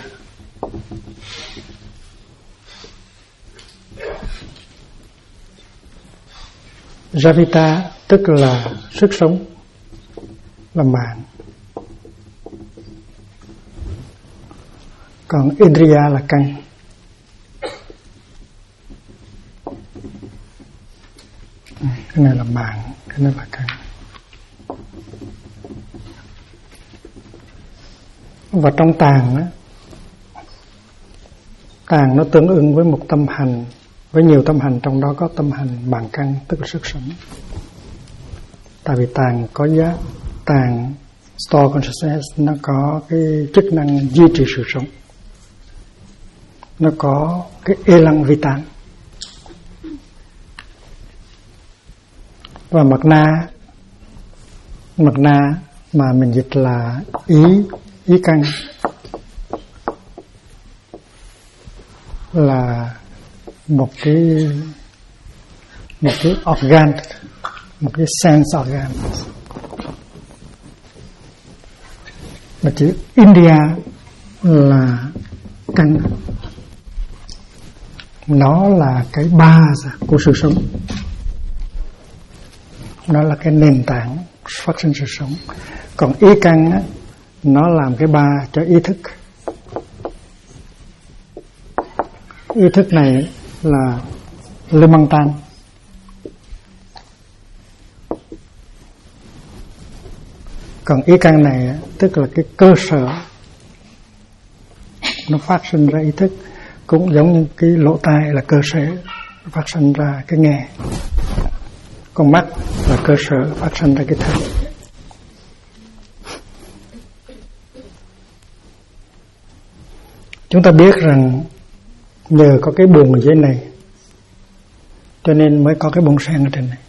S1: Ravita tức là sức sống, là mạng. Còn Indriya là căn. Cái này là mạng, cái này là căn. Và trong tạng á, tạng nó tương ứng với một tâm hành, với nhiều tâm hành, trong đó có tâm hành mạng căn, tức là sức sống. Tại vì tạng có giá, tạng store consciousness nó có cái chức năng duy trì sự sống, nó có cái elang vital. Và mạt na mà mình dịch là ý căn, là một cái organ, một cái sense organ. Mà chữ India là căn, nó là cái base của sự sống, nó là cái nền tảng phát sinh sự sống. Còn ý căn á, nó làm cái ba cho ý thức. Ý thức này là lương tan. Còn ý căn này tức là cái cơ sở nó phát sinh ra ý thức, cũng giống như cái lỗ tai là cơ sở phát sinh ra cái nghe, con mắt là cơ sở phát sinh ra cái thấy. Chúng ta biết rằng nhờ có cái buồng ở dưới này cho nên mới có cái bông sen ở trên này.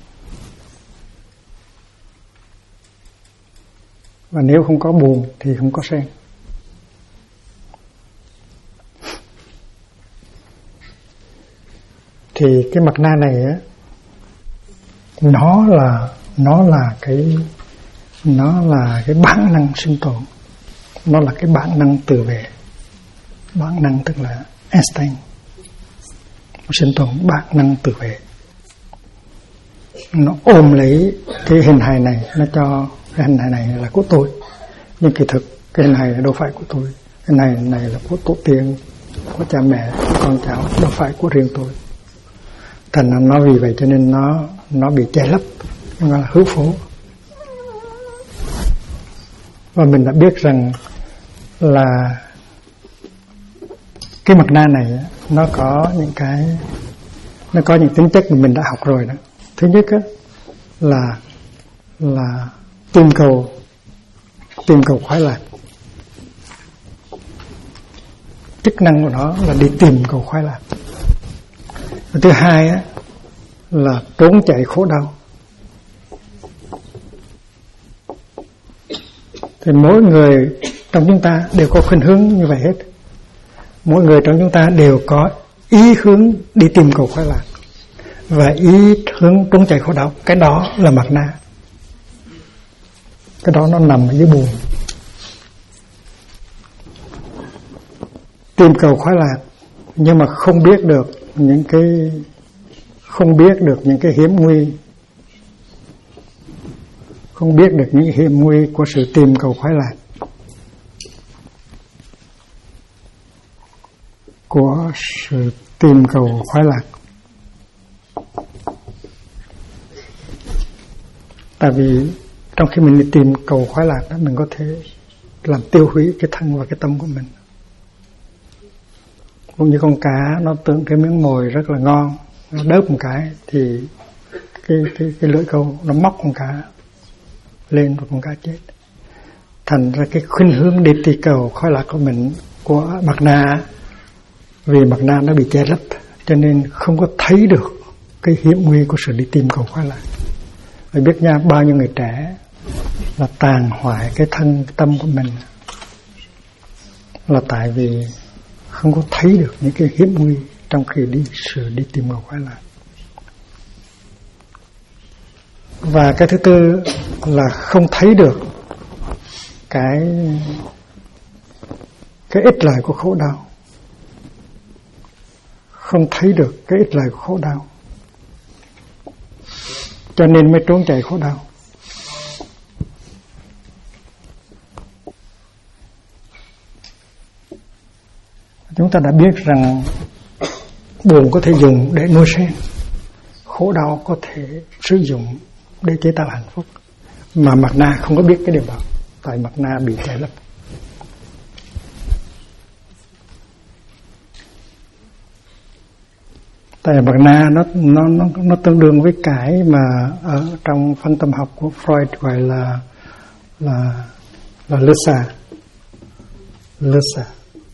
S1: Và nếu không có buồng thì không có sen. Thì cái mặt na này á, nó là cái bản năng sinh tồn, nó là cái bản năng tự vệ. Bản năng tức là instinct, sinh tồn, bản năng tự vệ. Nó ôm lấy cái hình hài này, nó cho cái hình hài này là của tôi, nhưng kỳ thực cái hình hài này đâu phải của tôi. Cái này là của tổ tiên, của cha mẹ, của con cháu, đâu phải của riêng tôi. Thành ra nó vì vậy cho nên nó bị che lấp, nó là hữu phố. Và mình đã biết rằng là cái mặt na này nó có những tính chất mà mình đã học rồi đó. Thứ nhất á, là tìm cầu khoái lạc. Chức năng của nó là đi tìm cầu khoái lạc. Và thứ hai á, là trốn chạy khổ đau. Thì mỗi người trong chúng ta đều có khuynh hướng như vậy hết. Mỗi người trong chúng ta đều có ý hướng đi tìm cầu khoái lạc và ý hướng trốn chạy khổ đau. Cái đó là mặt na. Cái đó nó nằm ở dưới buồng. Tìm cầu khoái lạc nhưng mà không biết được những cái hiểm nguy, không biết được những hiểm nguy của sự tìm cầu khoái lạc, của sự tìm cầu khoái lạc. Tại vì trong khi mình đi tìm cầu khoái lạc đó, mình có thể làm tiêu hủy cái thân và cái tâm của mình. Cũng như con cá nó tưởng cái miếng mồi rất là ngon, nó đớp một cái thì cái lưỡi câu nó móc con cá lên và con cá chết. Thành ra cái khuynh hướng đi tìm cầu khoái lạc của mình, của mặt na, vì mặt na nó bị che lấp cho nên không có thấy được cái hiểm nguy của sự đi tìm cầu khoái lạc. Phải biết nha, bao nhiêu người trẻ là tàn hoại cái thân cái tâm của mình là tại vì không có thấy được những cái hiểm nguy trong khi đi tìm nguồn khoái lạc. Và cái thứ tư là không thấy được cái ích lợi của khổ đau. Không thấy được cái ích lợi của khổ đau, cho nên mới trốn chạy khổ đau. Chúng ta đã biết rằng buồn có thể dùng để nuôi sen, khổ đau có thể sử dụng để chế tạo hạnh phúc. Mà Mạt Na không có biết cái điều đó, tại Mạt Na bị che lấp. Tại Mạt Na nó tương đương với cái mà ở trong phân tâm học của Freud gọi là Lisa.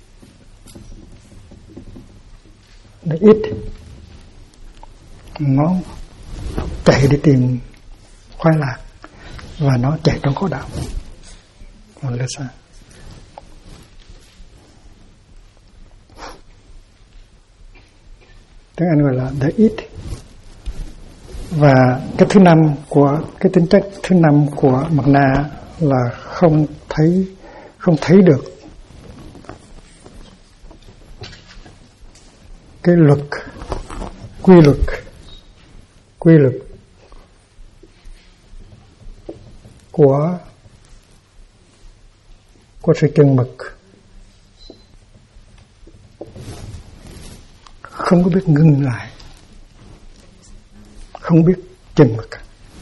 S1: The it, nó chạy đi tìm khoái lạc và nó chạy trong khổ đau. Lisa. Tiếng Anh gọi là the it. Và cái thứ năm của cái tính chất thứ năm của Mạt Na là không thấy được cái quy luật của sự chừng mực, không có biết ngưng lại, không biết chừng mực.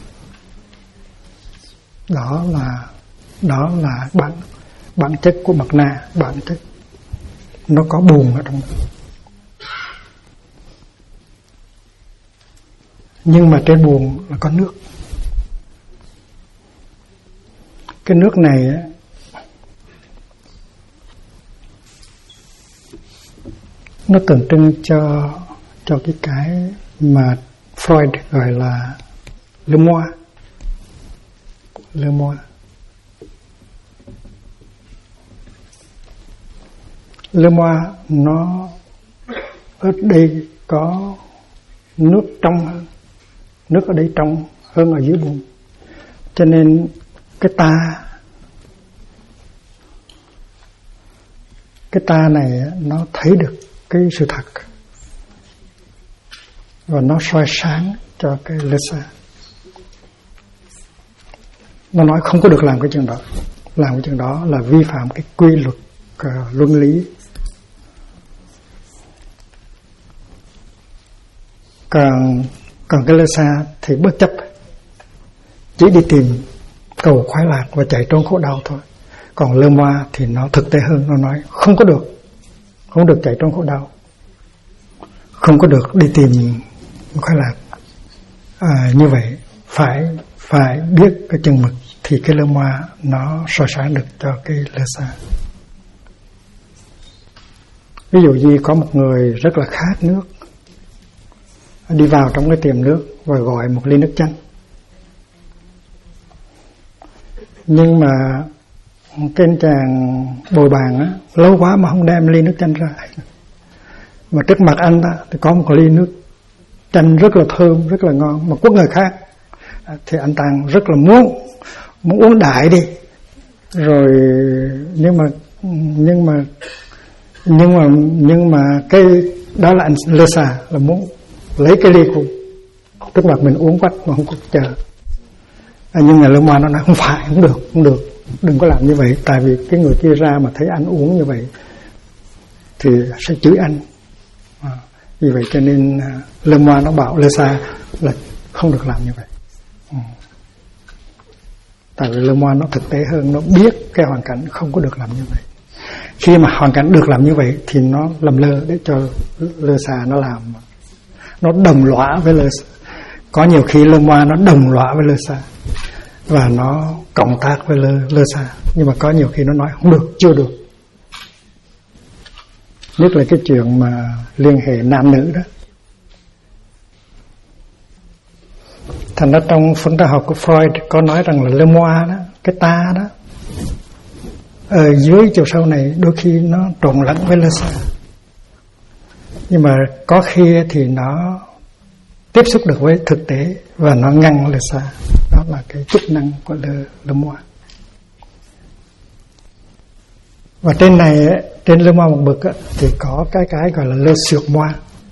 S1: Đó là bản chất của Mạt Na, bản chất nó có buồn ở trong đó. Nhưng mà trên buồn là có nước. Cái nước này nó tượng trưng cho cái mà Freud gọi là le moi. Le moi nó ở đây có nước trong hơn, nước ở đây trong hơn ở dưới bùn, cho nên cái ta này nó thấy được cái sự thật và nó soi sáng cho cái Lisa. Nó nói không có được làm cái chuyện đó, làm cái chuyện đó là vi phạm cái quy luật luân lý. Còn cái Lisa thì bất chấp, chỉ đi tìm cầu khoái lạc và chạy trốn khổ đau thôi. Còn Le Moi thì nó thực tế hơn, nó nói không được chạy trốn khổ đau, không có được đi tìm khoái lạc. Như vậy phải biết cái chừng mực thì cái Le Moi nó soi sáng được cho cái Lisa. Ví dụ như có một người rất là khát nước, đi vào trong cái tiệm nước và gọi một ly nước chanh. Nhưng mà cái anh chàng bồi bàn á, lâu quá mà không đem ly nước chanh ra. Mà trước mặt anh ta thì có một ly nước chanh rất là thơm, rất là ngon, mà của người khác thì anh ta rất là muốn uống đại đi. Rồi nhưng mà cái đó là anh Lisa là muốn lấy cái ly của trước mặt mình uống quách mà không có chờ. Nhưng mà Le Moi nó nói không phải, không được, đừng có làm như vậy, tại vì cái người kia ra mà thấy anh uống như vậy thì sẽ chửi anh. Vì vậy cho nên Le Moi nó bảo Lisa là không được làm như vậy. Tại vì Le Moi nó thực tế hơn, nó biết cái hoàn cảnh không có được làm như vậy. Khi mà hoàn cảnh được làm như vậy thì nó làm lơ để cho Lisa nó làm. Nó đồng lõa với Lisa. Có nhiều khi Le Moi nó đồng lõa với Lisa và nó cộng tác với Lisa, nhưng mà có nhiều khi nó nói không được, chưa được. Nhất là cái chuyện mà liên hệ nam nữ đó. Thành ra trong phân tích học của Freud có nói rằng là Le Moi đó, cái ta đó, ở dưới chiều sâu này đôi khi nó trộn lẫn với Lisa. Nhưng mà có khi thì nó tiếp xúc được với thực tế và nó ngăn le xa. Đó là cái chức năng của le moi. Và trên này, trên le moi một bậc thì có cái gọi là le sur moi.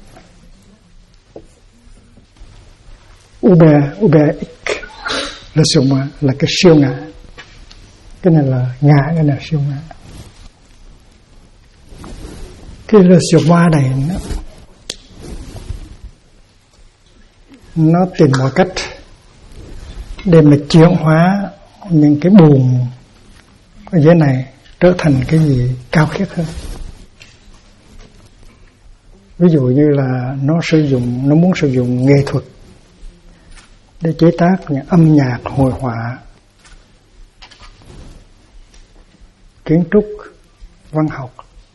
S1: Uber le sur moi là cái siêu ngã. Cái này là ngã, cái này là siêu ngã. Cái le sur moi này nó tìm mọi cách để mà chuyển hóa những cái buồn ở dưới này trở thành cái gì cao khiết hơn. Ví dụ như là nó muốn sử dụng nghệ thuật để chế tác những âm nhạc, hội họa, kiến trúc, văn học.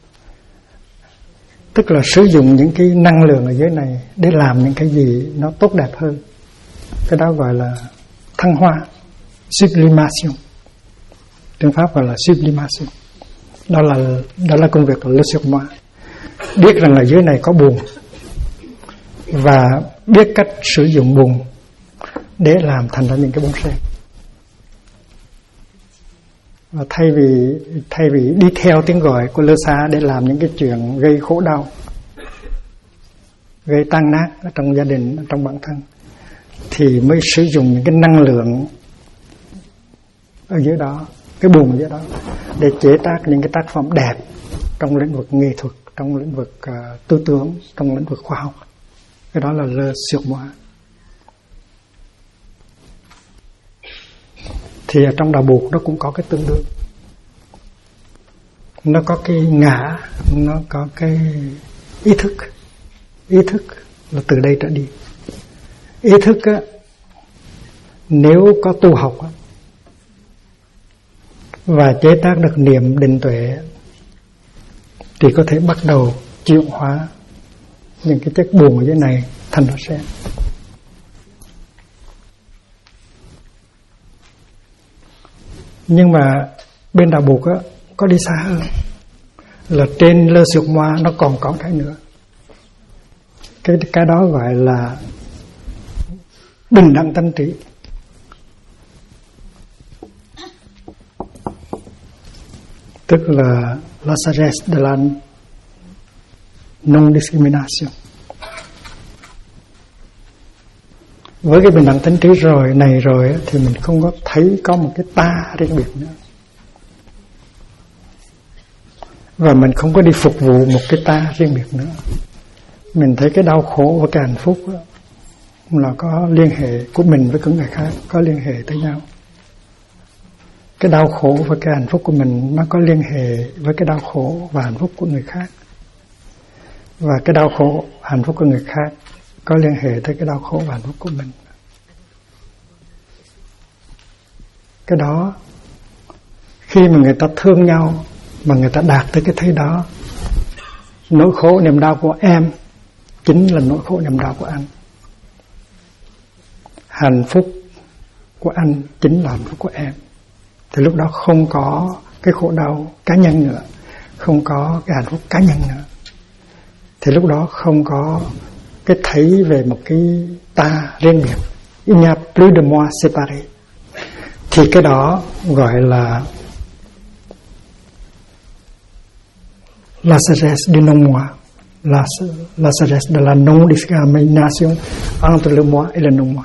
S1: Tức là sử dụng những cái năng lượng ở dưới này để làm những cái gì nó tốt đẹp hơn. Cái đó gọi là thăng hoa, sublimation. Tiếng Pháp gọi là sublimation. Đó là công việc của le sur moi. Biết rằng là dưới này có buồn và biết cách sử dụng buồn để làm thành ra những cái bông sen. Và thay vì đi theo tiếng gọi của lơ xá để làm những cái chuyện gây khổ đau, gây tan nát ở trong gia đình, ở trong bản thân, thì mới sử dụng những cái năng lượng ở dưới đó, cái buồn ở dưới đó, để chế tác những cái tác phẩm đẹp trong lĩnh vực nghệ thuật, trong lĩnh vực tư tưởng, trong lĩnh vực khoa học. Cái đó là le sur moi. Thì ở trong đạo Buộc nó cũng có cái tương đương. Nó có cái ngã, nó có cái ý thức. Ý thức là từ đây trở đi. Ý thức á, nếu có tu học á, và chế tác được niệm định tuệ, thì có thể bắt đầu chuyển hóa những cái chất buồn ở dưới này thành hoa sen. Nhưng mà bên đạo Buộc á, có đi xa hơn, là trên le sur moi nó còn có cái nữa. Cái đó gọi là bình đẳng tánh trí. Tức là la sagesse de la non discrimination. Với cái bình đẳng tánh trí này rồi thì mình không có thấy có một cái ta riêng biệt nữa. Và mình không có đi phục vụ một cái ta riêng biệt nữa. Mình thấy cái đau khổ và cái hạnh phúc là có liên hệ của mình với những người khác, có liên hệ tới nhau. Cái đau khổ và cái hạnh phúc của mình nó có liên hệ với cái đau khổ và hạnh phúc của người khác. Và cái đau khổ, hạnh phúc của người khác có liên hệ tới cái đau khổ và hạnh phúc của mình. Cái đó, khi mà người ta thương nhau, mà người ta đạt tới cái thế đó, nỗi khổ niềm đau của em chính là nỗi khổ niềm đau của anh. Hạnh phúc của anh chính là hạnh phúc của em. Thì lúc đó không có cái khổ đau cá nhân nữa, không có cái hạnh phúc cá nhân nữa. Thì lúc đó không có cái thấy về một cái ta riêng biệt. Il n'y a plus de moi séparé. Thì cái đó gọi là la sagesse du non-moi, la sagesse de la non-discrimination entre le moi et le non-moi.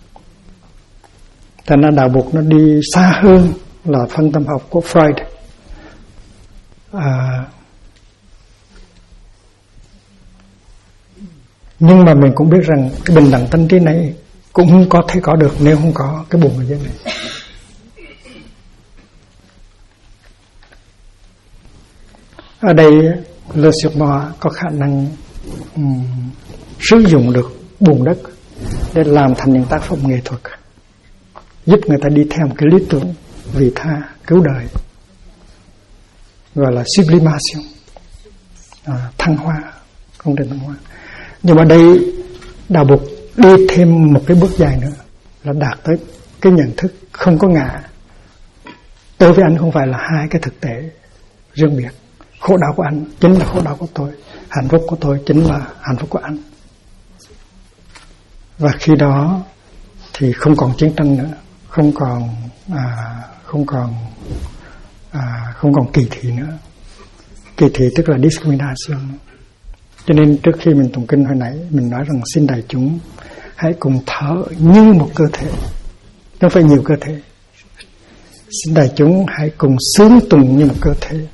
S1: Thành ra đạo Buộc nó đi xa hơn là phân tâm học của Freud. Nhưng mà mình cũng biết rằng cái bình đẳng tánh trí này cũng không có thể có được nếu không có cái buồn ở dưới này. Ở đây le sur moi có khả năng sử dụng được bùn đất để làm thành những tác phẩm nghệ thuật, giúp người ta đi theo một cái lý tưởng vị tha cứu đời, gọi là sublimation, thăng hoa, công trình thăng hoa. Nhưng mà đây đạo Buộc đi thêm một cái bước dài nữa, là đạt tới cái nhận thức không có ngã. Tôi với anh không phải là hai cái thực tế riêng biệt, khổ đau của anh chính là khổ đau của tôi, hạnh phúc của tôi chính là hạnh phúc của anh. Và khi đó thì không còn chiến tranh nữa, không còn kỳ thị nữa. Kỳ thị tức là discrimination. Cho nên trước khi mình tụng kinh hồi nãy, mình nói rằng xin đại chúng hãy cùng thở như một cơ thể, không phải nhiều cơ thể. Xin đại chúng hãy cùng sướng tùng như một cơ thể.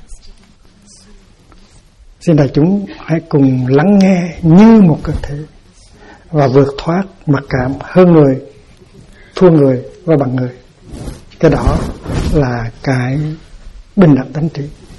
S1: Xin đại chúng hãy cùng lắng nghe như một cơ thể và vượt thoát mặc cảm hơn người, thua người và bằng người. Cái đó là cái bình đẳng tánh trị.